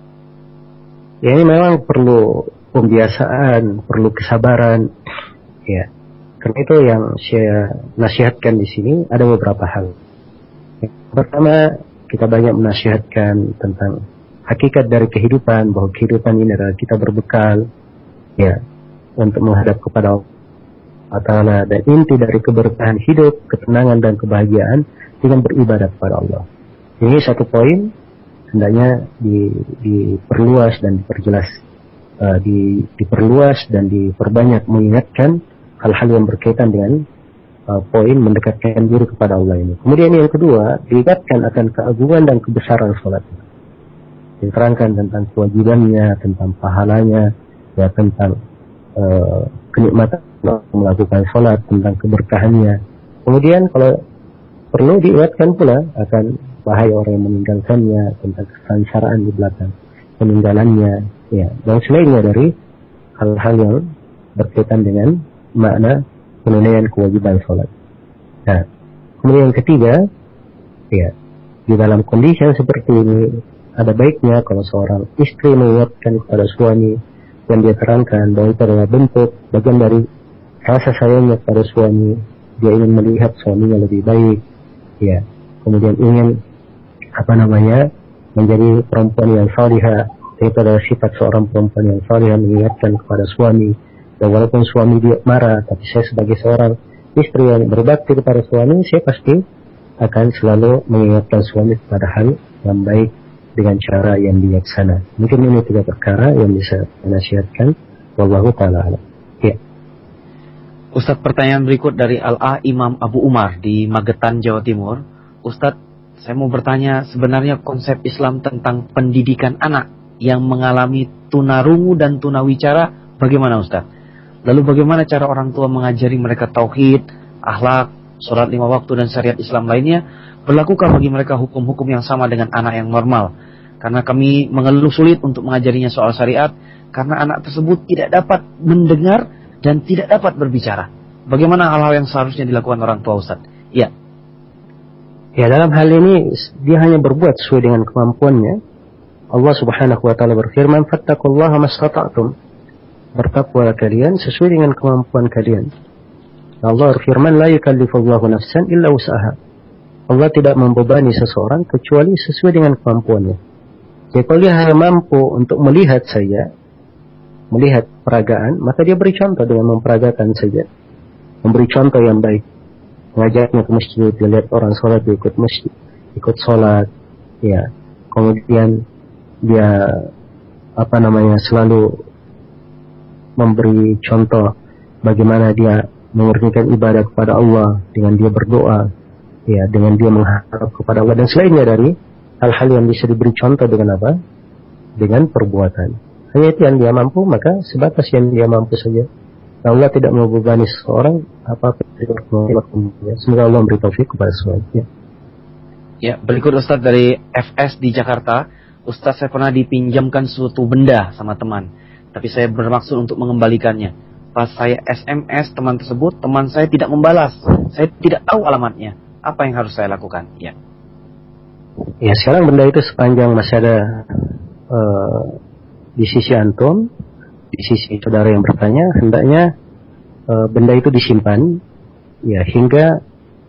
Ya, ini memang perlu pembiasaan, perlu kesabaran. Ya. Karena itu yang saya nasihatkan di sini ada beberapa hal. Yang pertama, kita banyak menasihatkan tentang hakikat dari kehidupan, bahwa kehidupan ini adalah kita berbekal, ya, untuk menghadap kepada Allah Ta'ala, dan inti dari keberkahan hidup, ketenangan dan kebahagiaan dengan beribadah kepada Allah. Ini satu poin hendaknya di, diperluas dan diperjelas, uh, di, diperluas dan diperbanyak mengingatkan hal-hal yang berkaitan dengan uh, poin mendekatkan diri kepada Allah ini. Kemudian yang kedua, diingatkan akan keagungan dan kebesaran sholat. Diterangkan tentang kewajibannya, tentang pahalanya, ya, tentang uh, kenikmatan melakukan sholat, tentang keberkahannya. Kemudian kalau perlu diingatkan pula akan bahaya orang yang meninggalkannya, tentang kesengsaraan di belakang peninggalannya, ya, dan selainnya dari hal-hal yang berkaitan dengan makna penunaian kewajiban sholat. Nah, kemudian yang ketiga, ya, di dalam kondisi yang seperti ini ada baiknya kalau seorang istri mengingatkan kepada suami yang dia terangkan bahwa itu adalah bentuk bagian dari rasa sayangnya kepada suami. Dia ingin melihat suaminya lebih baik, ya, kemudian ingin apa namanya menjadi perempuan yang salihah. Itu adalah sifat seorang perempuan yang salihah, mengingatkan kepada suami. Dan walaupun suami dia marah, tapi saya sebagai seorang istri yang berbakti kepada suami, saya pasti akan selalu mengingatkan suami kepada hal yang baik dengan cara yang bijaksana. Mungkin ini tiga perkara yang bisa menasihatkan. Wallahu ta'ala alam. Ya. Ustadz, pertanyaan berikut dari Al-A Imam Abu Umar di Magetan, Jawa Timur. Ustadz, saya mau bertanya, sebenarnya konsep Islam tentang pendidikan anak yang mengalami tunarungu dan tunawicara bagaimana Ustadz? Lalu bagaimana cara orang tua mengajari mereka tauhid, akhlak, sholat lima waktu dan syariat Islam lainnya? Berlakukah bagi mereka hukum-hukum yang sama dengan anak yang normal? Karena kami mengeluh sulit untuk mengajarinya soal syariat, karena anak tersebut tidak dapat mendengar dan tidak dapat berbicara. Bagaimana hal-hal yang seharusnya dilakukan orang tua, Ustaz? Ya. Ya, dalam hal ini dia hanya berbuat sesuai dengan kemampuannya. Allah Subhanahu wa taala berfirman, "Fattaqullaha mastata'tum." Bertakwalah kalian sesuai dengan kemampuan kalian. Allah berfirman, "La yukallifullahu nafsan illa wus'aha." Allah tidak membebani seseorang kecuali sesuai dengan kemampuannya. Jadi kalau dia hanya mampu untuk melihat saja, melihat peragaan, maka dia beri contoh dengan memperagakan saja. Memberi contoh yang baik. Mengajaknya ke masjid, dia lihat orang sholat, dia ikut masjid, ikut sholat, ya. Kemudian dia apa namanya selalu memberi contoh bagaimana dia mengerjakan ibadah kepada Allah dengan dia berdoa, ya, dengan dia mengharap kepada Allah dan selainnya dari hal-hal yang bisa diberi contoh dengan apa? Dengan perbuatan. Hanya itu yang dia mampu, maka sebatas yang dia mampu saja. Allah tidak membebani seseorang apa-apa. Semoga Allah memberi taufik kepada semuanya. Ya, berikut Ustadz dari F S di Jakarta. Ustadz, saya pernah dipinjamkan suatu benda sama teman, tapi saya bermaksud untuk mengembalikannya. Pas saya S M S teman tersebut, teman saya tidak membalas. Saya tidak tahu alamatnya. Apa yang harus saya lakukan? Ya. Ya, sekarang benda itu sepanjang masih ada uh, di sisi antum, di sisi saudara yang bertanya, hendaknya uh, benda itu disimpan, ya, hingga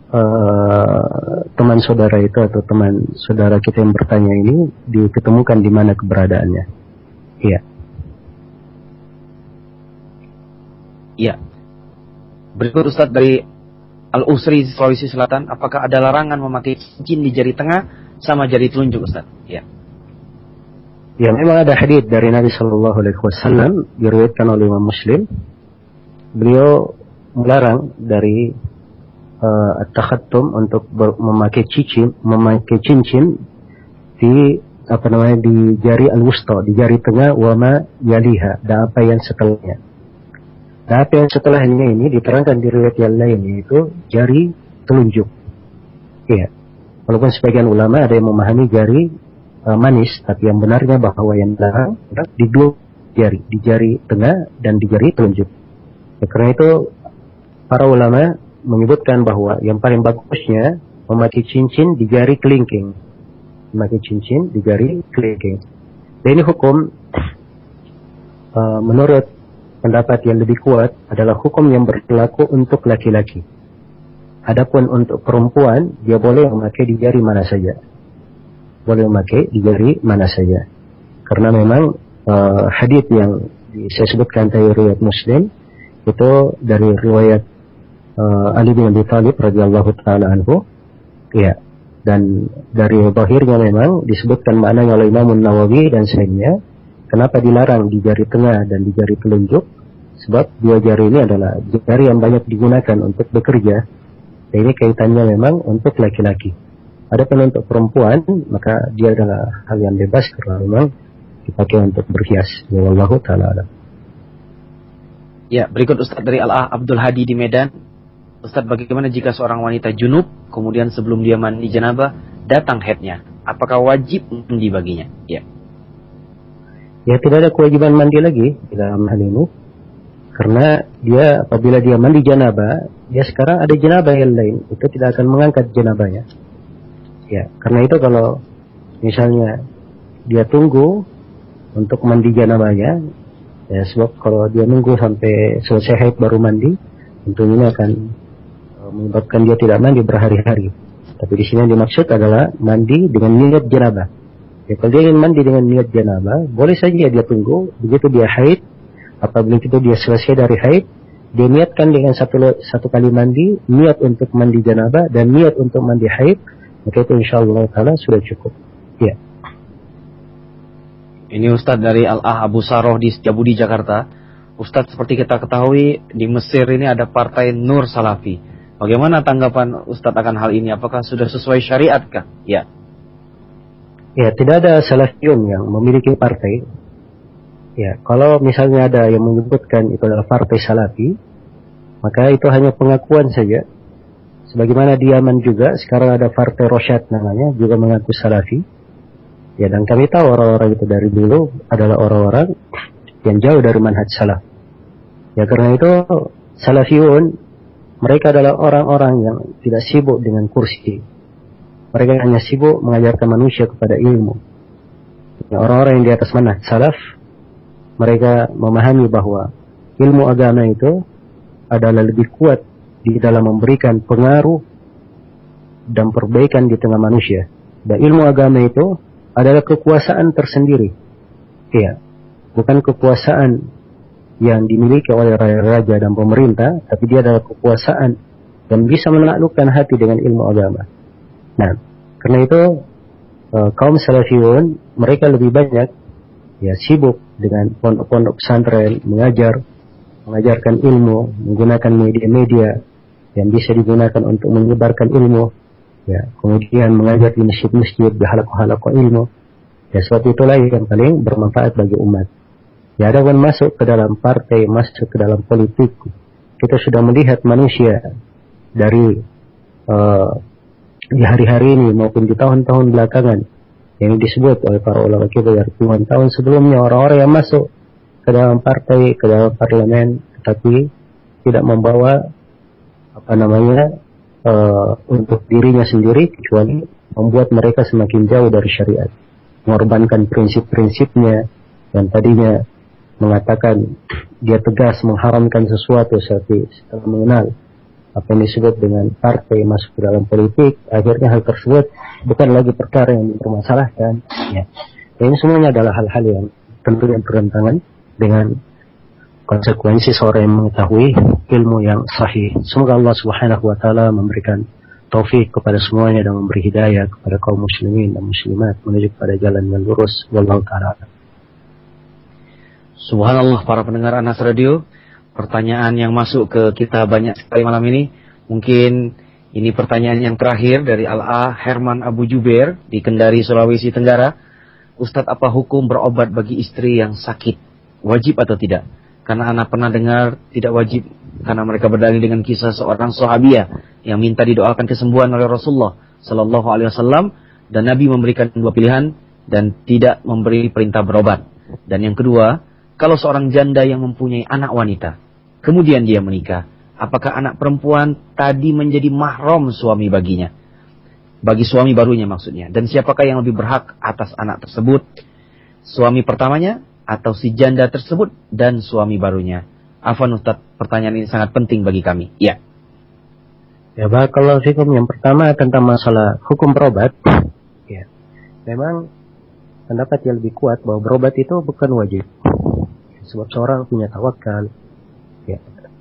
uh, teman saudara itu atau teman saudara kita yang bertanya ini diketemukan di mana keberadaannya. Iya. Iya. Berikut Ustadz dari Al-Usri, Sulawesi Selatan. Apakah ada larangan memakai cincin di jari tengah sama jari telunjuk, Ustadz? Ya. Ya, memang ada hadits dari Nabi Shallallahu Alaihi Wasallam diriwayatkan oleh Imam Muslim. Beliau melarang dari uh, at-takhattum untuk ber- memakai cincin, memakai cincin di apa namanya di jari al-wusta, di jari tengah, wa ma yaliha, dan apa yang setelahnya. Dan apa yang setelahnya ini diterangkan di riwayat yang lain, yaitu jari telunjuk. Iya. Walaupun sebagian ulama ada yang memahami jari uh, manis, tapi yang benarnya bahwa yang dilarang di dua jari, di jari tengah dan di jari telunjuk. Ya, karena itu para ulama menyebutkan bahwa yang paling bagusnya memakai cincin di jari kelingking, memakai cincin di jari kelingking. Dan ini hukum uh, menurut pendapat yang lebih kuat adalah hukum yang berlaku untuk laki-laki. Adapun untuk perempuan, dia boleh memakai di jari mana saja. Boleh memakai di jari mana saja. Karena memang uh, hadits yang saya sebutkan dari riwayat Muslim itu dari riwayat uh, Ali bin Abi Thalib radhiyallahu taala anhu. Ya. Dan dari zahirnya memang disebutkan maknanya oleh Imam Nawawi dan selainnya. Kenapa dilarang di jari tengah dan di jari telunjuk? Sebab dua jari ini adalah jari yang banyak digunakan untuk bekerja. Dan ini kaitannya memang untuk laki-laki. Adapun untuk perempuan, maka dia adalah hal yang bebas karena memang dipakai untuk berhias. Wallahu ta'ala alam. Ya, berikut Ustaz dari Al-Ah Abdul Hadi di Medan. Ustaz, bagaimana jika seorang wanita junub, kemudian sebelum dia mandi janabah, datang haidnya? Apakah wajib mandi baginya? Ya. Ya, tidak ada kewajiban mandi lagi dalam hal ini. Karena dia apabila dia mandi janabah, dia sekarang ada janabah yang lain, itu tidak akan mengangkat janabahnya. Ya, karena itu kalau misalnya dia tunggu untuk mandi janabahnya, ya sebab kalau dia nunggu sampai selesai haid baru mandi, tentunya ini akan menyebabkan dia tidak mandi berhari-hari. Tapi di sini yang dimaksud adalah mandi dengan niat janabah. Ya, kalau dia ingin mandi dengan niat janabah, boleh saja dia tunggu, begitu dia haid, apabila itu dia selesai dari haid, dia niatkan dengan satu satu kali mandi, niat untuk mandi janabah dan niat untuk mandi haid, maka itu insyaallah taala sudah cukup. Ya. Ini Ustadz dari Al-Ah Abu Saroh di Setiabudi, Jakarta. Ustadz, seperti kita ketahui di Mesir ini ada partai Nur Salafi. Bagaimana tanggapan Ustadz akan hal ini? Apakah sudah sesuai syariat kah? Ya. Ya, tidak ada Salafiyun yang memiliki partai. Ya, kalau misalnya ada yang menyebutkan itu adalah partai Salafi, maka itu hanya pengakuan saja. Sebagaimana di Yaman juga, sekarang ada partai Rosyad namanya, juga mengaku Salafi. Ya, dan kami tahu orang-orang itu dari dulu adalah orang-orang yang jauh dari manhaj salaf. Ya, karena itu Salafiyun, mereka adalah orang-orang yang tidak sibuk dengan kursi. Mereka hanya sibuk mengajarkan manusia kepada ilmu. Ya, orang-orang yang di atas manhaj salaf, mereka memahami bahwa ilmu agama itu adalah lebih kuat di dalam memberikan pengaruh dan perbaikan di tengah manusia. Dan ilmu agama itu adalah kekuasaan tersendiri. Ya, bukan kekuasaan yang dimiliki oleh raja dan pemerintah, tapi dia adalah kekuasaan yang bisa menaklukkan hati dengan ilmu agama. Nah, karena itu kaum Salafiyun mereka lebih banyak ya sibuk dengan pondok-pondok pesantren, mengajar, mengajarkan ilmu, menggunakan media-media yang bisa digunakan untuk menyebarkan ilmu, ya, kemudian mengajar di masjid-masjid, di halaqah-halaqah ilmu. Ya, sebab itulah yang paling bermanfaat bagi umat. Ya, adapun masuk ke dalam partai, masuk ke dalam politik, kita sudah melihat manusia dari uh, di hari-hari ini maupun di tahun-tahun belakangan yang disebut oleh para ulama kita dari puluhan tahun sebelumnya, orang-orang yang masuk ke dalam partai, ke dalam parlemen, tetapi tidak membawa apa namanya uh, untuk dirinya sendiri, kecuali membuat mereka semakin jauh dari syariat, mengorbankan prinsip-prinsipnya yang tadinya mengatakan dia tegas mengharamkan sesuatu, tapi setelah mengenal apa yang disebut dengan partai masuk ke dalam politik, akhirnya hal tersebut bukan lagi perkara yang dipermasalahkan. Ya. Ini semuanya adalah hal-hal yang tentu yang bertentangan dengan konsekuensi seorang yang mengetahui ilmu yang sahih. Semoga Allah Subhanahu wa taala memberikan taufik kepada semuanya dan memberi hidayah kepada kaum muslimin dan muslimat menuju kepada jalan yang lurus. Wallahu taala. Subhanallah, para pendengar Anas Radio, pertanyaan yang masuk ke kita banyak sekali malam ini. Mungkin ini pertanyaan yang terakhir dari Al-A Herman Abu Jubair di Kendari, Sulawesi Tenggara. Ustadz, apa hukum berobat bagi istri yang sakit? Wajib atau tidak? Karena anak pernah dengar tidak wajib, karena mereka berdalil dengan kisah seorang sahabiah yang minta didoakan kesembuhan oleh Rasulullah Sallallahu Alaihi Wasallam, dan Nabi memberikan dua pilihan, dan tidak memberi perintah berobat. Dan yang kedua, kalau seorang janda yang mempunyai anak wanita, kemudian dia menikah, apakah anak perempuan tadi menjadi mahram suami baginya? Bagi suami barunya maksudnya. Dan siapakah yang lebih berhak atas anak tersebut? Suami pertamanya atau si janda tersebut dan suami barunya? Afwan Ustaz, pertanyaan ini sangat penting bagi kami. Ya. Ya, barakallahu fikum. Yang pertama tentang masalah hukum berobat. Ya. Memang pendapat yang lebih kuat bahwa berobat itu bukan wajib. Sebab seorang punya tawakal. Ya.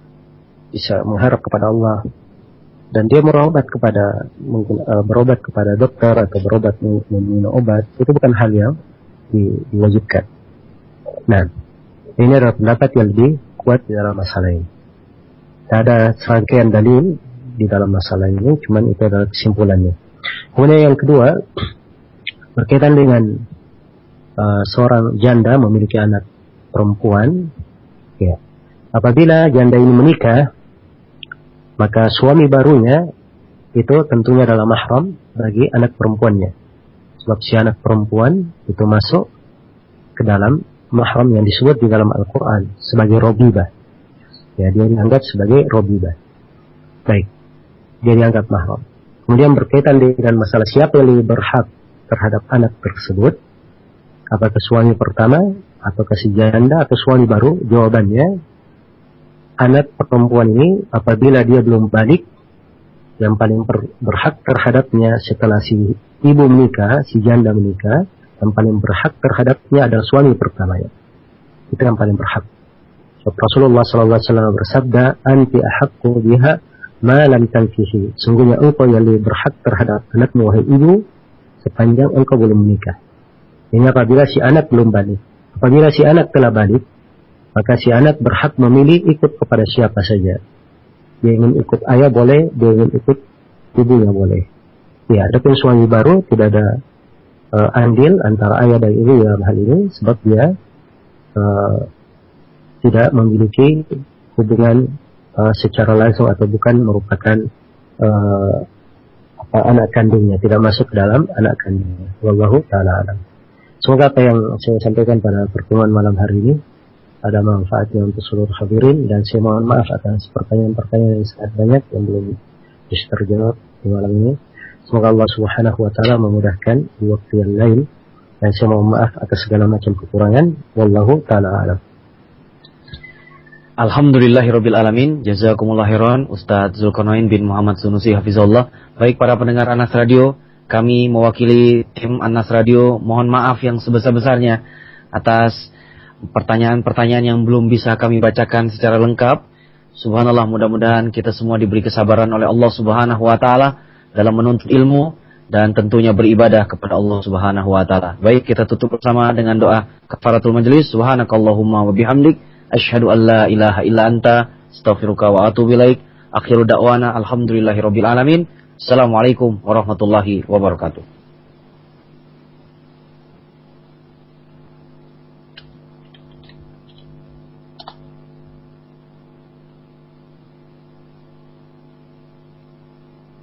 Bisa mengharap kepada Allah. Dan dia berobat kepada mungkin uh, berobat kepada dokter atau berobat meminum obat, itu bukan hal yang di, diwajibkan. Nah, ini adalah pendapat yang lebih kuat di dalam masalah ini. Ada serangkaian dalil di dalam masalah ini, cuman itu adalah kesimpulannya. Kemudian yang kedua, berkaitan dengan uh, seorang janda memiliki anak perempuan, ya. Apabila janda ini menikah, maka suami barunya itu tentunya adalah mahram bagi anak perempuannya. Sebab si anak perempuan itu masuk ke dalam mahram yang disebut di dalam Al-Quran sebagai robibah. Ya, dia dianggap sebagai robibah. Baik. Dia dianggap mahram. Kemudian berkaitan dengan masalah siapa yang lebih berhak terhadap anak tersebut, apakah suami pertama atau si janda atau suami baru? Jawabannya, anak perempuan ini apabila dia belum balik, yang paling berhak terhadapnya setelah si ibu menikah, si janda menikah, yang paling berhak terhadapnya adalah suami pertamanya. Itu yang paling berhak. So, Rasulullah sallallahu alaihi wasallam bersabda, "Anti ahaqqu biha ma lam tankihi." Sungguhnya engkau yang lebih berhak terhadap anakmu wahai ibu sepanjang engkau belum menikah. Ini apabila si anak belum balik. Apabila si anak telah balik, maka si anak berhak memilih ikut kepada siapa saja. Dia ingin ikut ayah boleh, dia ingin ikut ibunya boleh. Ya, adapun suami baru tidak ada uh, andil antara ayah dan ibu dalam hal ini, sebab dia uh, tidak memiliki hubungan uh, secara langsung atau bukan merupakan uh, apa, anak kandungnya, tidak masuk ke dalam anak kandungnya. Wallahu ta'ala alam. Semoga apa yang saya sampaikan pada pertemuan malam hari ini ada manfaatnya untuk seluruh hadirin, dan saya mohon maaf atas pertanyaan-pertanyaan yang sangat banyak yang belum bisa terjawab di malam ini. Semoga Allah Subhanahu wa taala memudahkan di waktu yang lain, dan saya mohon maaf atas segala macam kekurangan. Wallahu taala alam. Alhamdulillahirabbil alamin. Jazakumullah khairan Ustaz Zulkarnain bin Muhammad Sunusi hafizallah. Baik para pendengar Anas Radio, kami mewakili tim Anas Radio mohon maaf yang sebesar-besarnya atas pertanyaan-pertanyaan yang belum bisa kami bacakan secara lengkap. Subhanallah, mudah-mudahan kita semua diberi kesabaran oleh Allah Subhanahu wa taala dalam menuntut ilmu dan tentunya beribadah kepada Allah Subhanahu wa taala. Baik, kita tutup bersama dengan doa kafaratul majelis. Subhanakallahumma wa bihamdik asyhadu an la ilaha illa anta astaghfiruka wa atubu ilaik. Akhiru da'wana alhamdulillahirabbil alamin. Assalamualaikum warahmatullahi wabarakatuh.